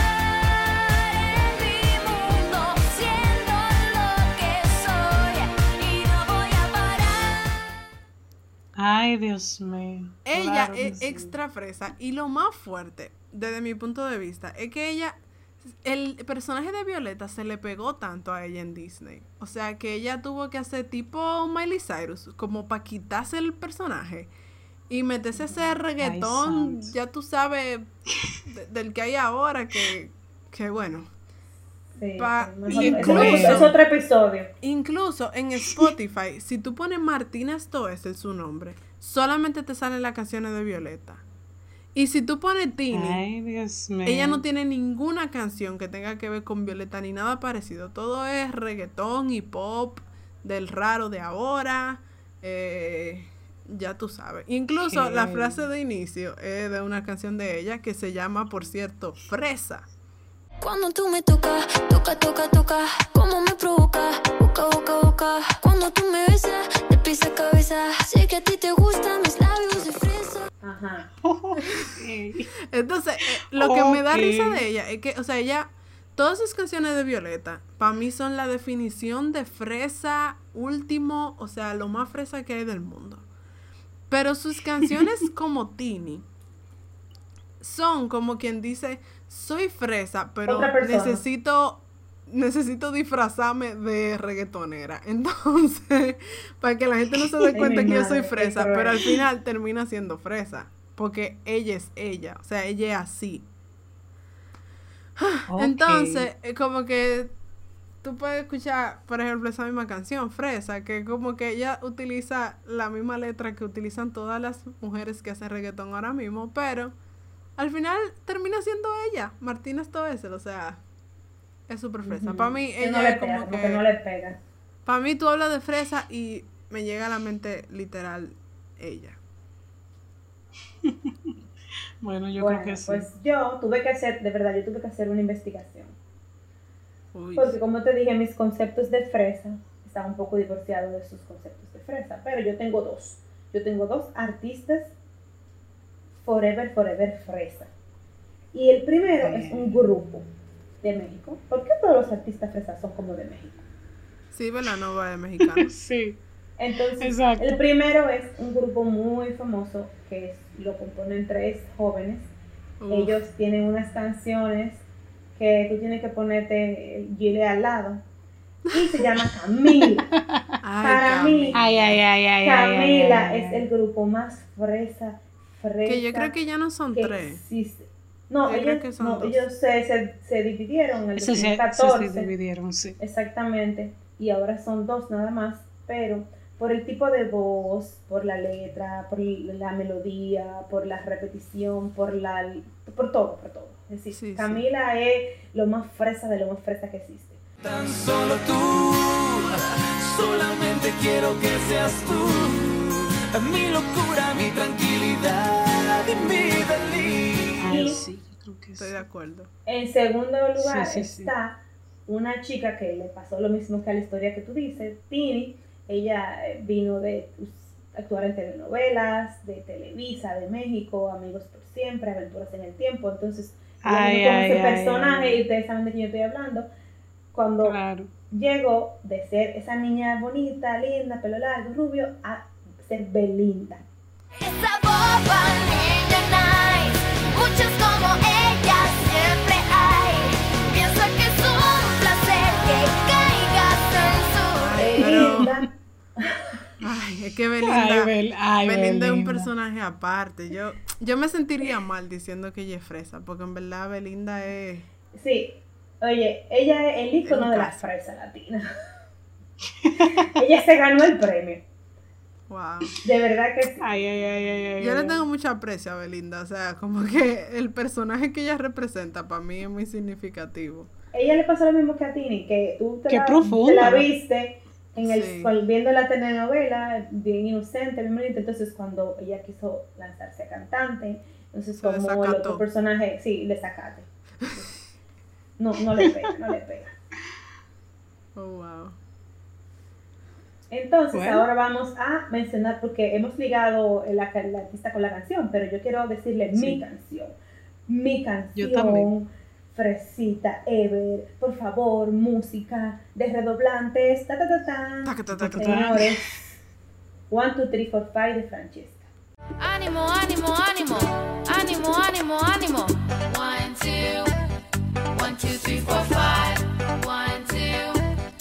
en mi mundo, siendo lo que soy. Y no voy a parar. Ay, Dios mío. Ella Claro que es sí. extra fresa y lo más fuerte, desde mi punto de vista, es que ella, el personaje de Violeta se le pegó tanto a ella en Disney. O sea, que ella tuvo que hacer tipo Miley Cyrus, como para quitarse el personaje y meterse ese reggaetón, santo. ya tú sabes, de- del que hay ahora, que, que bueno. Sí, Pa- sí, mejor- incluso- ese es otro episodio. Incluso en Spotify, si tú pones Martina Stoessel su nombre, solamente te salen las canciones de Violeta. Y si tú pones Tini, Ay, Dios mío. ella no tiene ninguna canción que tenga que ver con Violeta ni nada parecido. Todo es reggaetón y pop del raro de ahora. eh, ya tú sabes. Incluso la ¿Qué? frase de inicio es de una canción de ella que se llama, por cierto, Fresa. Cuando tú me tocas, toca, toca, toca, como me provoca, boca, boca, boca. Cuando tú me besas, de pies a cabeza, sé que a ti te gustan mis labios de fresa. Ajá. Ey. Entonces, eh, lo que me da Ok. risa de ella es que, o sea, ella, todas sus canciones de Violeta, para mí son la definición de fresa último, o sea, lo más fresa que hay del mundo. Pero sus canciones como Tini son como quien dice, soy fresa, pero Otra persona. necesito necesito disfrazarme de reggaetonera. Entonces, para que la gente no se dé Ay, cuenta mi que yo madre, soy qué fresa, cruel. pero al final termina siendo fresa, porque ella es ella, o sea, ella es así. Ok. Entonces, es como que tú puedes escuchar, por ejemplo, esa misma canción, Fresa, que como que ella utiliza la misma letra que utilizan todas las mujeres que hacen reggaetón ahora mismo, pero al final termina siendo ella, Martínez Toesel, o sea, es súper fresa. Ujú. Para mí, Que ella no le es pega, como como que... que no le pega. Para mí tú hablas de fresa y me llega a la mente literal ella. Bueno, yo Bueno, creo que sí. pues yo tuve que hacer, de verdad, yo tuve que hacer una investigación. Uy, Porque como te dije, mis conceptos de fresa están un poco divorciados de sus conceptos de fresa. Pero yo tengo dos. Yo tengo dos artistas forever, forever fresa. Y el primero es un grupo de México. ¿Por qué todos los artistas fresas son como de México? sí, Belanova es mexicana. Sí, Entonces, exacto. el primero es un grupo muy famoso que es- lo componen tres jóvenes. Uf. Ellos tienen unas canciones que tú tienes que ponerte el Gile al lado. Y se llama Camila. Ay, para mí- Camila. Ay, ay, ay, ay, ay, Camila ay, es ay. el grupo más fresa, fresa Que yo creo que ya no son que tres. existe. No, Yo creo ellos, que son no, dos. ellos se, se, se dividieron en el Ese dos se, mil se, catorce. se dividieron, sí. Exactamente. Y ahora son dos nada más, pero por el tipo de voz, por la letra, por la melodía, por la repetición, por la por todo, por todo. Es decir, Sí, sí. Camila es lo más fresa de lo más fresa que existe. Tan solo tú, solamente quiero que seas tú. Mi locura, mi tranquilidad y mi delirio. Ay, Y- sí, yo creo que sí. Estoy de acuerdo. En segundo lugar Sí, sí, sí. está una chica que le pasó lo mismo que a la historia que tú dices, Tini. Ella eh, vino de pues, actuar en telenovelas, de Televisa, de México, Amigos por Siempre, Aventuras en el Tiempo. Entonces, ella Ay, vino con ay, ese ay, personaje ay. y ustedes saben de quién yo estoy hablando. Cuando Claro. llegó de ser esa niña bonita, linda, pelo largo, rubio, a ser Belinda. Esa boba niña nice, muchas como ella siempre hay. Piensa que es un placer que caigas en su Ay, pero- Belinda. Ay, es que Belinda, Ay, Bel- ay, Belinda es un Belinda. personaje aparte. Yo, yo me sentiría mal diciendo que ella es fresa, porque en verdad Belinda es... Sí, oye, ella es el ícono un de la caso. fresa latina. Ella se ganó el premio, Wow. de verdad que sí. Ay, ay, ay, ay, ay. Yo le ay. tengo mucho aprecio a Belinda, o sea, como que el personaje que ella representa para mí es muy significativo. Ella le pasó lo mismo que a Tini, que tú te, Qué la, profunda. te la viste en el, Sí. cual- viendo la telenovela, bien inocente, bien bonita. Entonces, cuando ella quiso lanzarse a cantante, entonces Se como el desacató. otro personaje, sí, le sacate. No, no le pega, no le pega. Oh, wow. Entonces, Bueno. ahora vamos a mencionar, porque hemos ligado la, la artista con la canción, pero yo quiero decirle Sí. mi canción. Mi Yo también. canción, fresita, ever, por favor, música de redoblantes, ta ta ta ta. Taca, taca, taca, taca. Señores, one, two, three, four, five de Francesca. Ánimo, ánimo, ánimo, ánimo, ánimo, ánimo. One, two, one, two, three, four, five. One, two.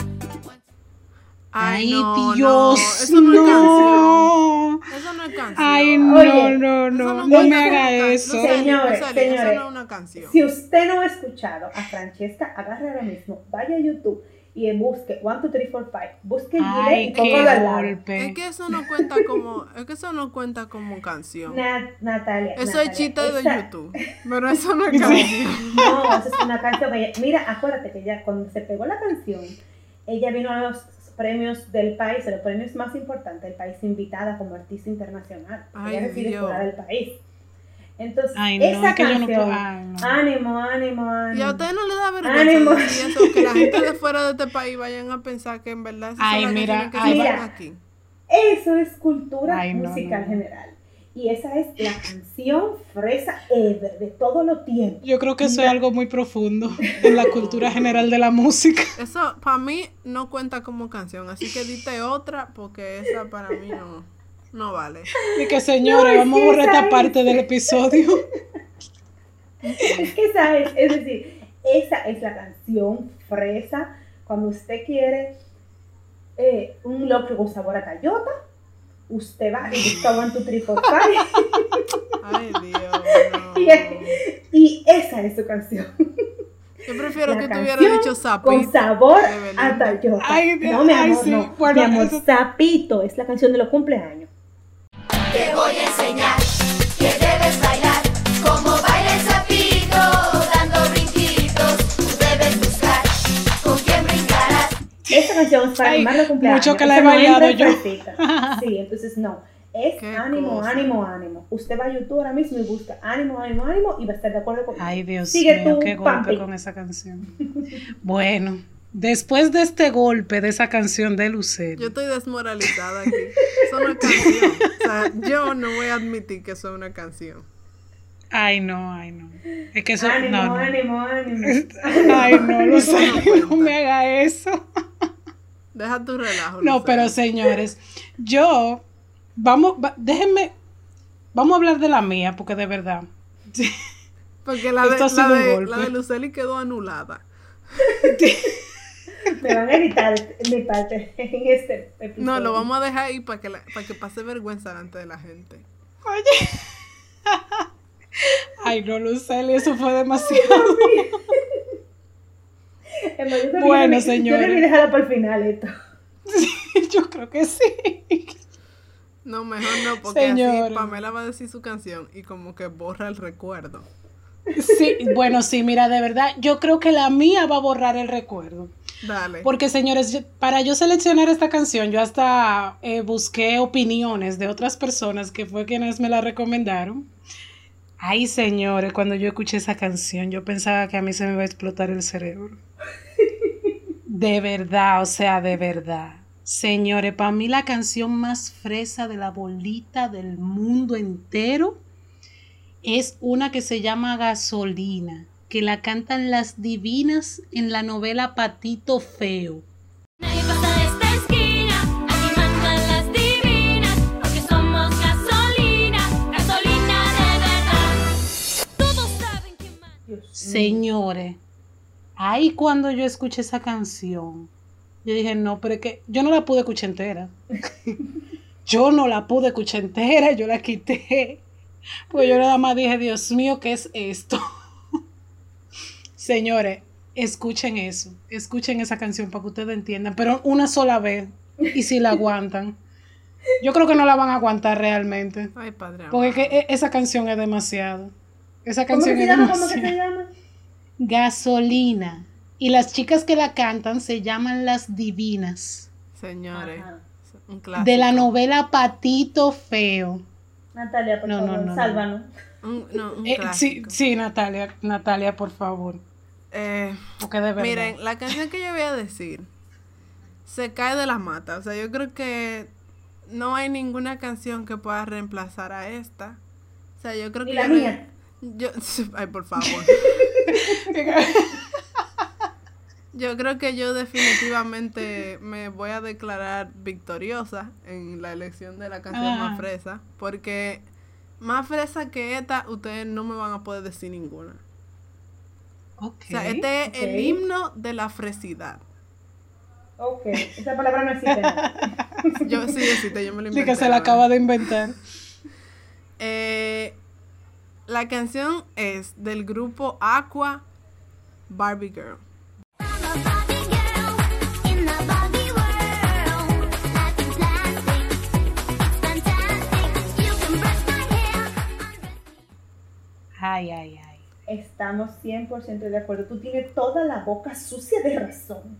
Ay, Ay, no, Dios, no, eso no, es no. canción. Eso no es canción. Ay, no, Oye, no, Eso no, no no cuenta me como haga can- eso. Luceli, Señores, Luceli, señores. Eso no es una canción. Si usted no ha escuchado a Francesca, agarre ahora mismo, vaya a YouTube y busque one, two, three, four, five. Busque el video Ay, y qué póngalo al lado. golpe. Es que eso no cuenta como, es que eso no cuenta como canción. Na- Natalia. Eso Natalia, es chiste de esa- YouTube. Pero eso no es canción. No, eso es una canción que ella- mira, acuérdate que ya cuando se pegó la canción, ella vino a los premios del país, a los premios más importantes del país, invitada como artista internacional. Ay, ella reside Dios. fuera del país. Entonces, Ay, no, esa es que yo no canción, puedo. Ay, no. ánimo, ánimo, ánimo. Y a ustedes no les da Ánimo. vergüenza decir eso, que la gente de fuera de este país vayan a pensar que en verdad esas Ay, son las mira, canciones que ay, se mira. van aquí. Eso es cultura Ay, no, musical no. general. Y esa es la canción fresa ever de todos los tiempos. Yo creo que eso es algo muy profundo en la cultura general de la música. Eso para mí no cuenta como canción, así que dite otra porque esa para mí no, no vale. Y que señores, No, es vamos a que borrar esa esta es- parte del episodio. Es que esa es, es decir, esa es la canción fresa cuando usted quiere eh, un loco con sabor a Toyota. Usted va y busca one, two, three, four, five. Ay, Dios, no. y, y esa es su canción. Yo prefiero La que tú hubieras canción dicho sapito. con sabor de Belinda. a Toyota. Ay, no, mi ay, amor, sí. no. Bueno, mi amor, eso- Sapito es la canción de los cumpleaños. Te voy a enseñar que debes bailar como baila el sapito, dando brinquitos. Tú debes buscar con quién brincarás. Esta canción es para Ay, animar los cumpleaños. mucho que la he Esa no entra bailado en yo. fresita. Sí, entonces no. Es Qué ánimo, cosa. ánimo, ánimo. Usted va a YouTube ahora mismo y busca ánimo, ánimo, ánimo y va a estar de acuerdo conmigo. Ay, Dios Sigue mío, tú, qué golpe Pampi. con esa canción. Bueno, después de este golpe de esa canción de Lucero, Yo estoy desmoralizada aquí. Eso no es canción. O sea, yo no voy a admitir que eso es una canción. ay no, ay no. Es que eso, Ánimo, no, no. ánimo, ánimo. Ay no, Lucero, cuenta. no me haga eso. Deja tu relajo. No, Lucero. pero señores, yo, vamos, va- déjenme, vamos a hablar de la mía, porque de verdad, Porque la de, esto ha la sido un de, golpe. la de Luceli quedó anulada. Me van a editar mi parte en este episodio. No, lo vamos a dejar ahí para que, la- para que pase vergüenza delante de la gente. ay no, Lucely, eso fue demasiado. Es más, yo creo que Bueno, yo debí- señores. Yo debí dejarla para el final esto. Yo creo que sí. No, mejor no, porque así Señores. Pamela va a decir su canción y como que borra el recuerdo. Sí, bueno, sí, mira, de verdad, yo creo que la mía va a borrar el recuerdo. Dale. Porque, señores, yo- para yo seleccionar esta canción, yo hasta eh, busqué opiniones de otras personas que fue quienes me la recomendaron. Ay, señores, cuando yo escuché esa canción, yo pensaba que a mí se me iba a explotar el cerebro. De verdad, o sea, de verdad. Señores, para mí la canción más fresa de la bolita del mundo entero es una que se llama Gasolina, que la cantan las divinas en la novela Patito Feo. Nadie pasa de esta esquina, aquí mandan las divinas, porque somos gasolina, gasolina de verdad. Todos saben que manda. Dios mío. Señores, ahí cuando yo escuché esa canción, yo dije, no, pero es que yo no la pude escuchar entera. Yo no la pude escuchar entera, yo la quité. Pues yo nada más dije, Dios mío, ¿qué es esto? Señores, escuchen eso, escuchen esa canción para que ustedes entiendan, pero una sola vez, y si la aguantan. Yo creo que no la van a aguantar realmente, Ay, padre. porque es amado. que e- esa canción es demasiado. Esa ¿Cómo canción que se es llama? ¿Cómo que demasiado. se llama? Gasolina. Y las chicas que la cantan se llaman Las Divinas. Señores, Ajá. un clásico. De la novela Patito Feo. Natalia, por No, no, favor, no, no. sálvanos. Un, no, un Eh, sí, clásico. sí, Natalia, Natalia, por favor. Eh, Porque de verdad. miren, la canción que yo voy a decir se cae de la mata. O sea, yo creo que no hay ninguna canción que pueda reemplazar a esta. O sea, yo creo Ni que la yo, mía. yo- ay, por favor. Yo creo que yo definitivamente me voy a declarar victoriosa en la elección de la canción Ah. más fresa, porque más fresa que esta, ustedes no me van a poder decir ninguna. Ok. O sea, este es Ok. el himno de la fresidad. Ok, esa palabra no existe. ¿no? Yo sí existe, yo me lo Sí, inventé. que se la la acaba verdad. de inventar. Eh, la canción es del grupo Aqua, Barbie Girl. I'm a Barbie girl in the Barbie world. Life is plastic, it's fantastic. You can brush my hair, undress me. Ay, ay, ay. Estamos cien por ciento de acuerdo. Tú tienes toda la boca sucia de razón.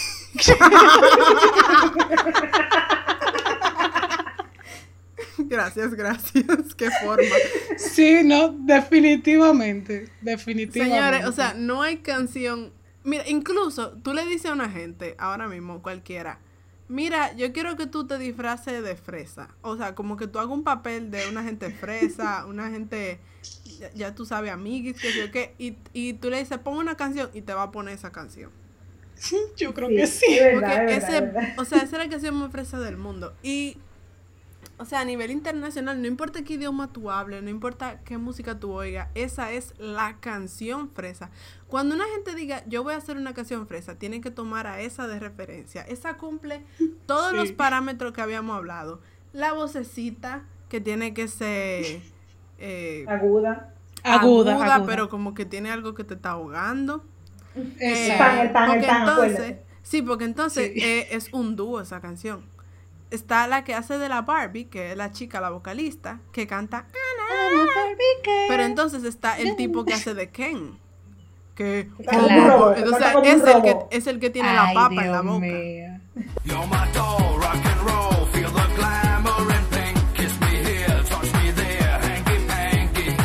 Gracias, gracias. Qué forma. Sí, no, definitivamente. Definitivamente. Señores, o sea, no hay canción. Mira, incluso tú le dices a una gente, ahora mismo, cualquiera, mira, yo quiero que tú te disfraces de fresa. O sea, como que tú hagas un papel de una gente fresa, una gente, ya, ya tú sabes, amiguis, que sé yo qué, y, y tú le dices, pon una canción y te va a poner esa canción. yo creo Sí, que sí. es verdad, Porque es verdad, ese, es verdad. o sea, esa es la canción más fresa del mundo. Y, o sea, a nivel internacional, no importa qué idioma tú hables, no importa qué música tú oigas, esa es la canción fresa. Cuando una gente diga, yo voy a hacer una canción fresa, tienen que tomar a esa de referencia. Esa cumple todos Sí. los parámetros que habíamos hablado. La vocecita, que tiene que ser eh, Aguda. Aguda, aguda. pero como que tiene algo que te está ahogando. Eh, El pan, el pan, el porque pan, entonces, acuérdate. sí, porque entonces Sí. eh, es un dúo esa canción. Está la que hace de la Barbie, que es la chica, la vocalista, que canta. Pero entonces está el tipo que hace de Ken. Que Que canta como un robot, que entonces canta como un es el que robot. es el que tiene la Ay, papa en la Dios boca. mío. You're my doll, rock and roll. Feel the glamour and pink. Kiss me here, touch me there. Hanky panky.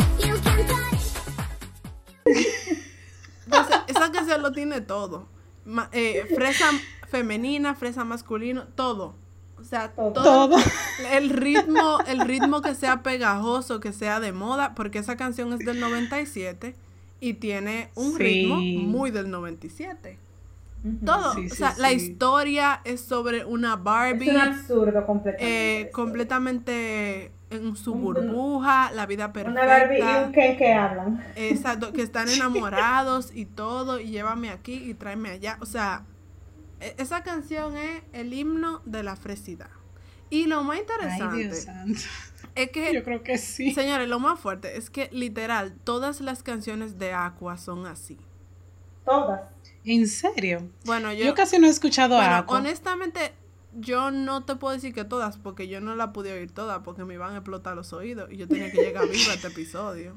Entonces, esa canción lo tiene todo. Ma- eh, fresa femenina, fresa masculino, todo. O sea, Todo. todo, Todo. el ritmo, el ritmo que sea pegajoso, que sea de moda, porque esa canción es del noventa y siete y tiene un Sí. ritmo muy del noventa y siete. Ujú. Todo, Sí, o sí, sea, la sí. historia es sobre una Barbie Es un absurdo completamente. eh, eso. completamente en su Un- burbuja, la vida perfecta. Una Barbie y un Ken que hablan. Exacto, que están enamorados y todo, y llévame aquí y tráeme allá. O sea, e- esa canción es el himno de la fresidad. Y lo más Ay, interesante Dios santo. es que, Yo creo que sí. señores, lo más fuerte es que literal todas las canciones de Aqua son así. Todas. ¿En serio? Bueno, yo, Yo casi no he escuchado bueno, a Aqua. honestamente, yo no te puedo decir que todas, porque yo no la pude oír todas, porque me iban a explotar los oídos y yo tenía que llegar viva a este episodio.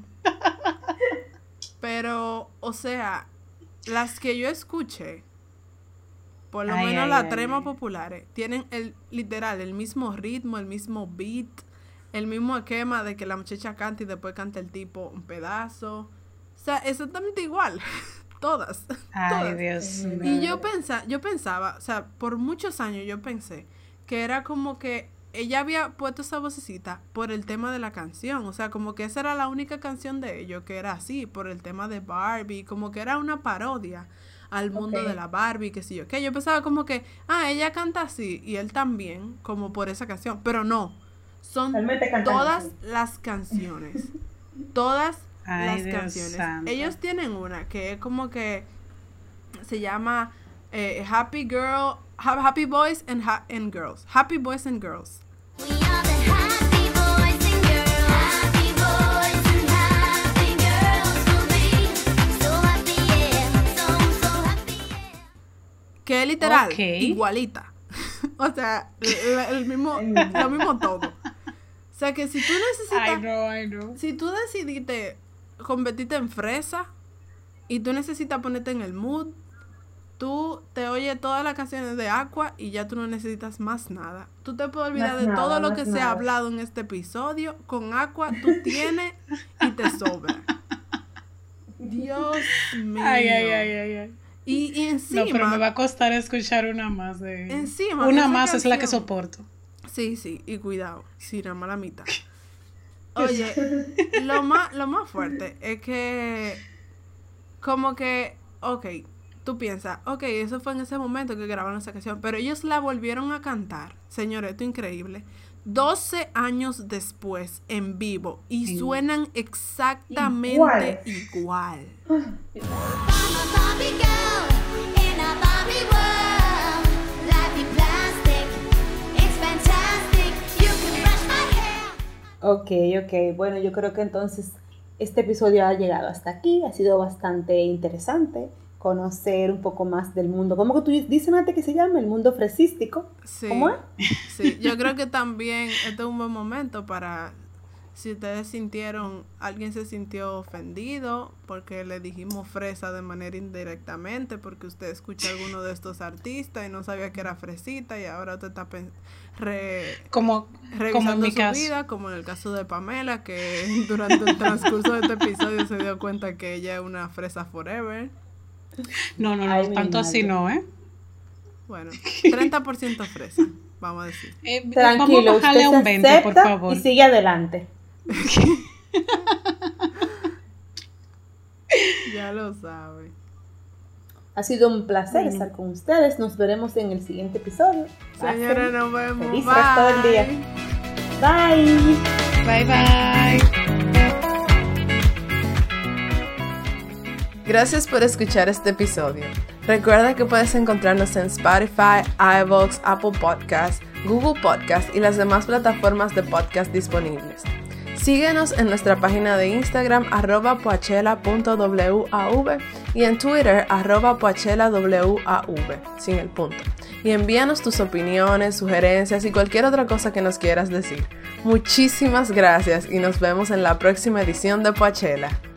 Pero, o sea, las que yo escuché, por lo Ay, menos ay, las ay, tres más ay. populares, tienen el literal el mismo ritmo, el mismo beat, el mismo esquema de que la muchacha canta y después canta el tipo un pedazo. O sea, exactamente igual. Todas. Ay, todas. Dios Sí. mío. Y yo pensa, yo pensaba, o sea, por muchos años yo pensé que era como que ella había puesto esa vocecita por el tema de la canción, o sea, como que esa era la única canción de ellos que era así, por el tema de Barbie, como que era una parodia al mundo Ok. de la Barbie, que sé yo, que yo pensaba como que, ah, ella canta así y él también, como por esa canción, pero no, son Realmente cantan todas así. las canciones, todas Ay, las Dios canciones. santo. Ellos tienen una que es como que se llama eh, Happy Girl, Ha- Happy Boys and, Ha- and Girls. Happy Boys and Girls. We are the happy boys and girls. Happy boys and happy girls will be so happy, yeah. So, so happy, yeah. Que es literal, Ok. igualita. O sea, el, el mismo, El mismo. lo mismo todo. O sea que si tú necesitas, Ay, no, ay, no. si tú decidiste convertirte en fresa y tú necesitas ponerte en el mood, tú te oyes todas las canciones de Aqua y ya tú no necesitas más nada. Tú te puedes olvidar Más de nada, todo lo más que se ha nada. hablado en este episodio. Con Aqua tú tienes y te sobra. Dios mío. Ay, ay, ay, ay, ay. Y, y encima, No, pero me va a costar escuchar una más de ella. Encima, Una esa más es la que canción. soporto. sí, sí, y cuidado, si nada más la mitad. Oye, lo más, lo más fuerte es que, como que, ok, tú piensas, ok, eso fue en ese momento que grabaron esa canción, pero ellos la volvieron a cantar, señores, esto es increíble, doce años después en vivo y Sí. suenan exactamente Iguales. igual. I'm a Barbie girl in a Barbie world. Life in plastic, it's fantastic. You can brush my hair. Ok, ok. Bueno, yo creo que entonces este episodio ha llegado hasta aquí. Ha sido bastante interesante conocer un poco más del mundo. ¿Cómo que tú dices, Nate, que se llama? El mundo fresístico. Sí, ¿Cómo es? sí, yo creo que también este es un buen momento para, si ustedes sintieron, alguien se sintió ofendido porque le dijimos fresa de manera indirectamente, porque usted escucha a alguno de estos artistas y no sabía que era fresita y ahora usted está pen- re- Como, como en revisando mi su caso. vida, como en el caso de Pamela, que durante el transcurso de este episodio se dio cuenta que ella es una fresa forever. No, no, no, Ay, mi tanto así madre. no, ¿eh? Bueno, treinta por ciento fresa, vamos a decir. Eh, Tranquilo, vamos a bajarle usted un se veinte, por acepta favor. y sigue adelante. Ya lo sabe. Ha sido un placer estar con ustedes. Nos veremos en el siguiente episodio. Señora, nos vemos. Feliz resto del día. Bye. Bye. Bye, bye. Gracias por escuchar este episodio. Recuerda que puedes encontrarnos en Spotify, iVoox, Apple Podcasts, Google Podcasts y las demás plataformas de podcast disponibles. Síguenos en nuestra página de Instagram arroba poachela punto wav y en Twitter arroba poachela wav, sin el punto. Y envíanos tus opiniones, sugerencias y cualquier otra cosa que nos quieras decir. Muchísimas gracias y nos vemos en la próxima edición de Poachela.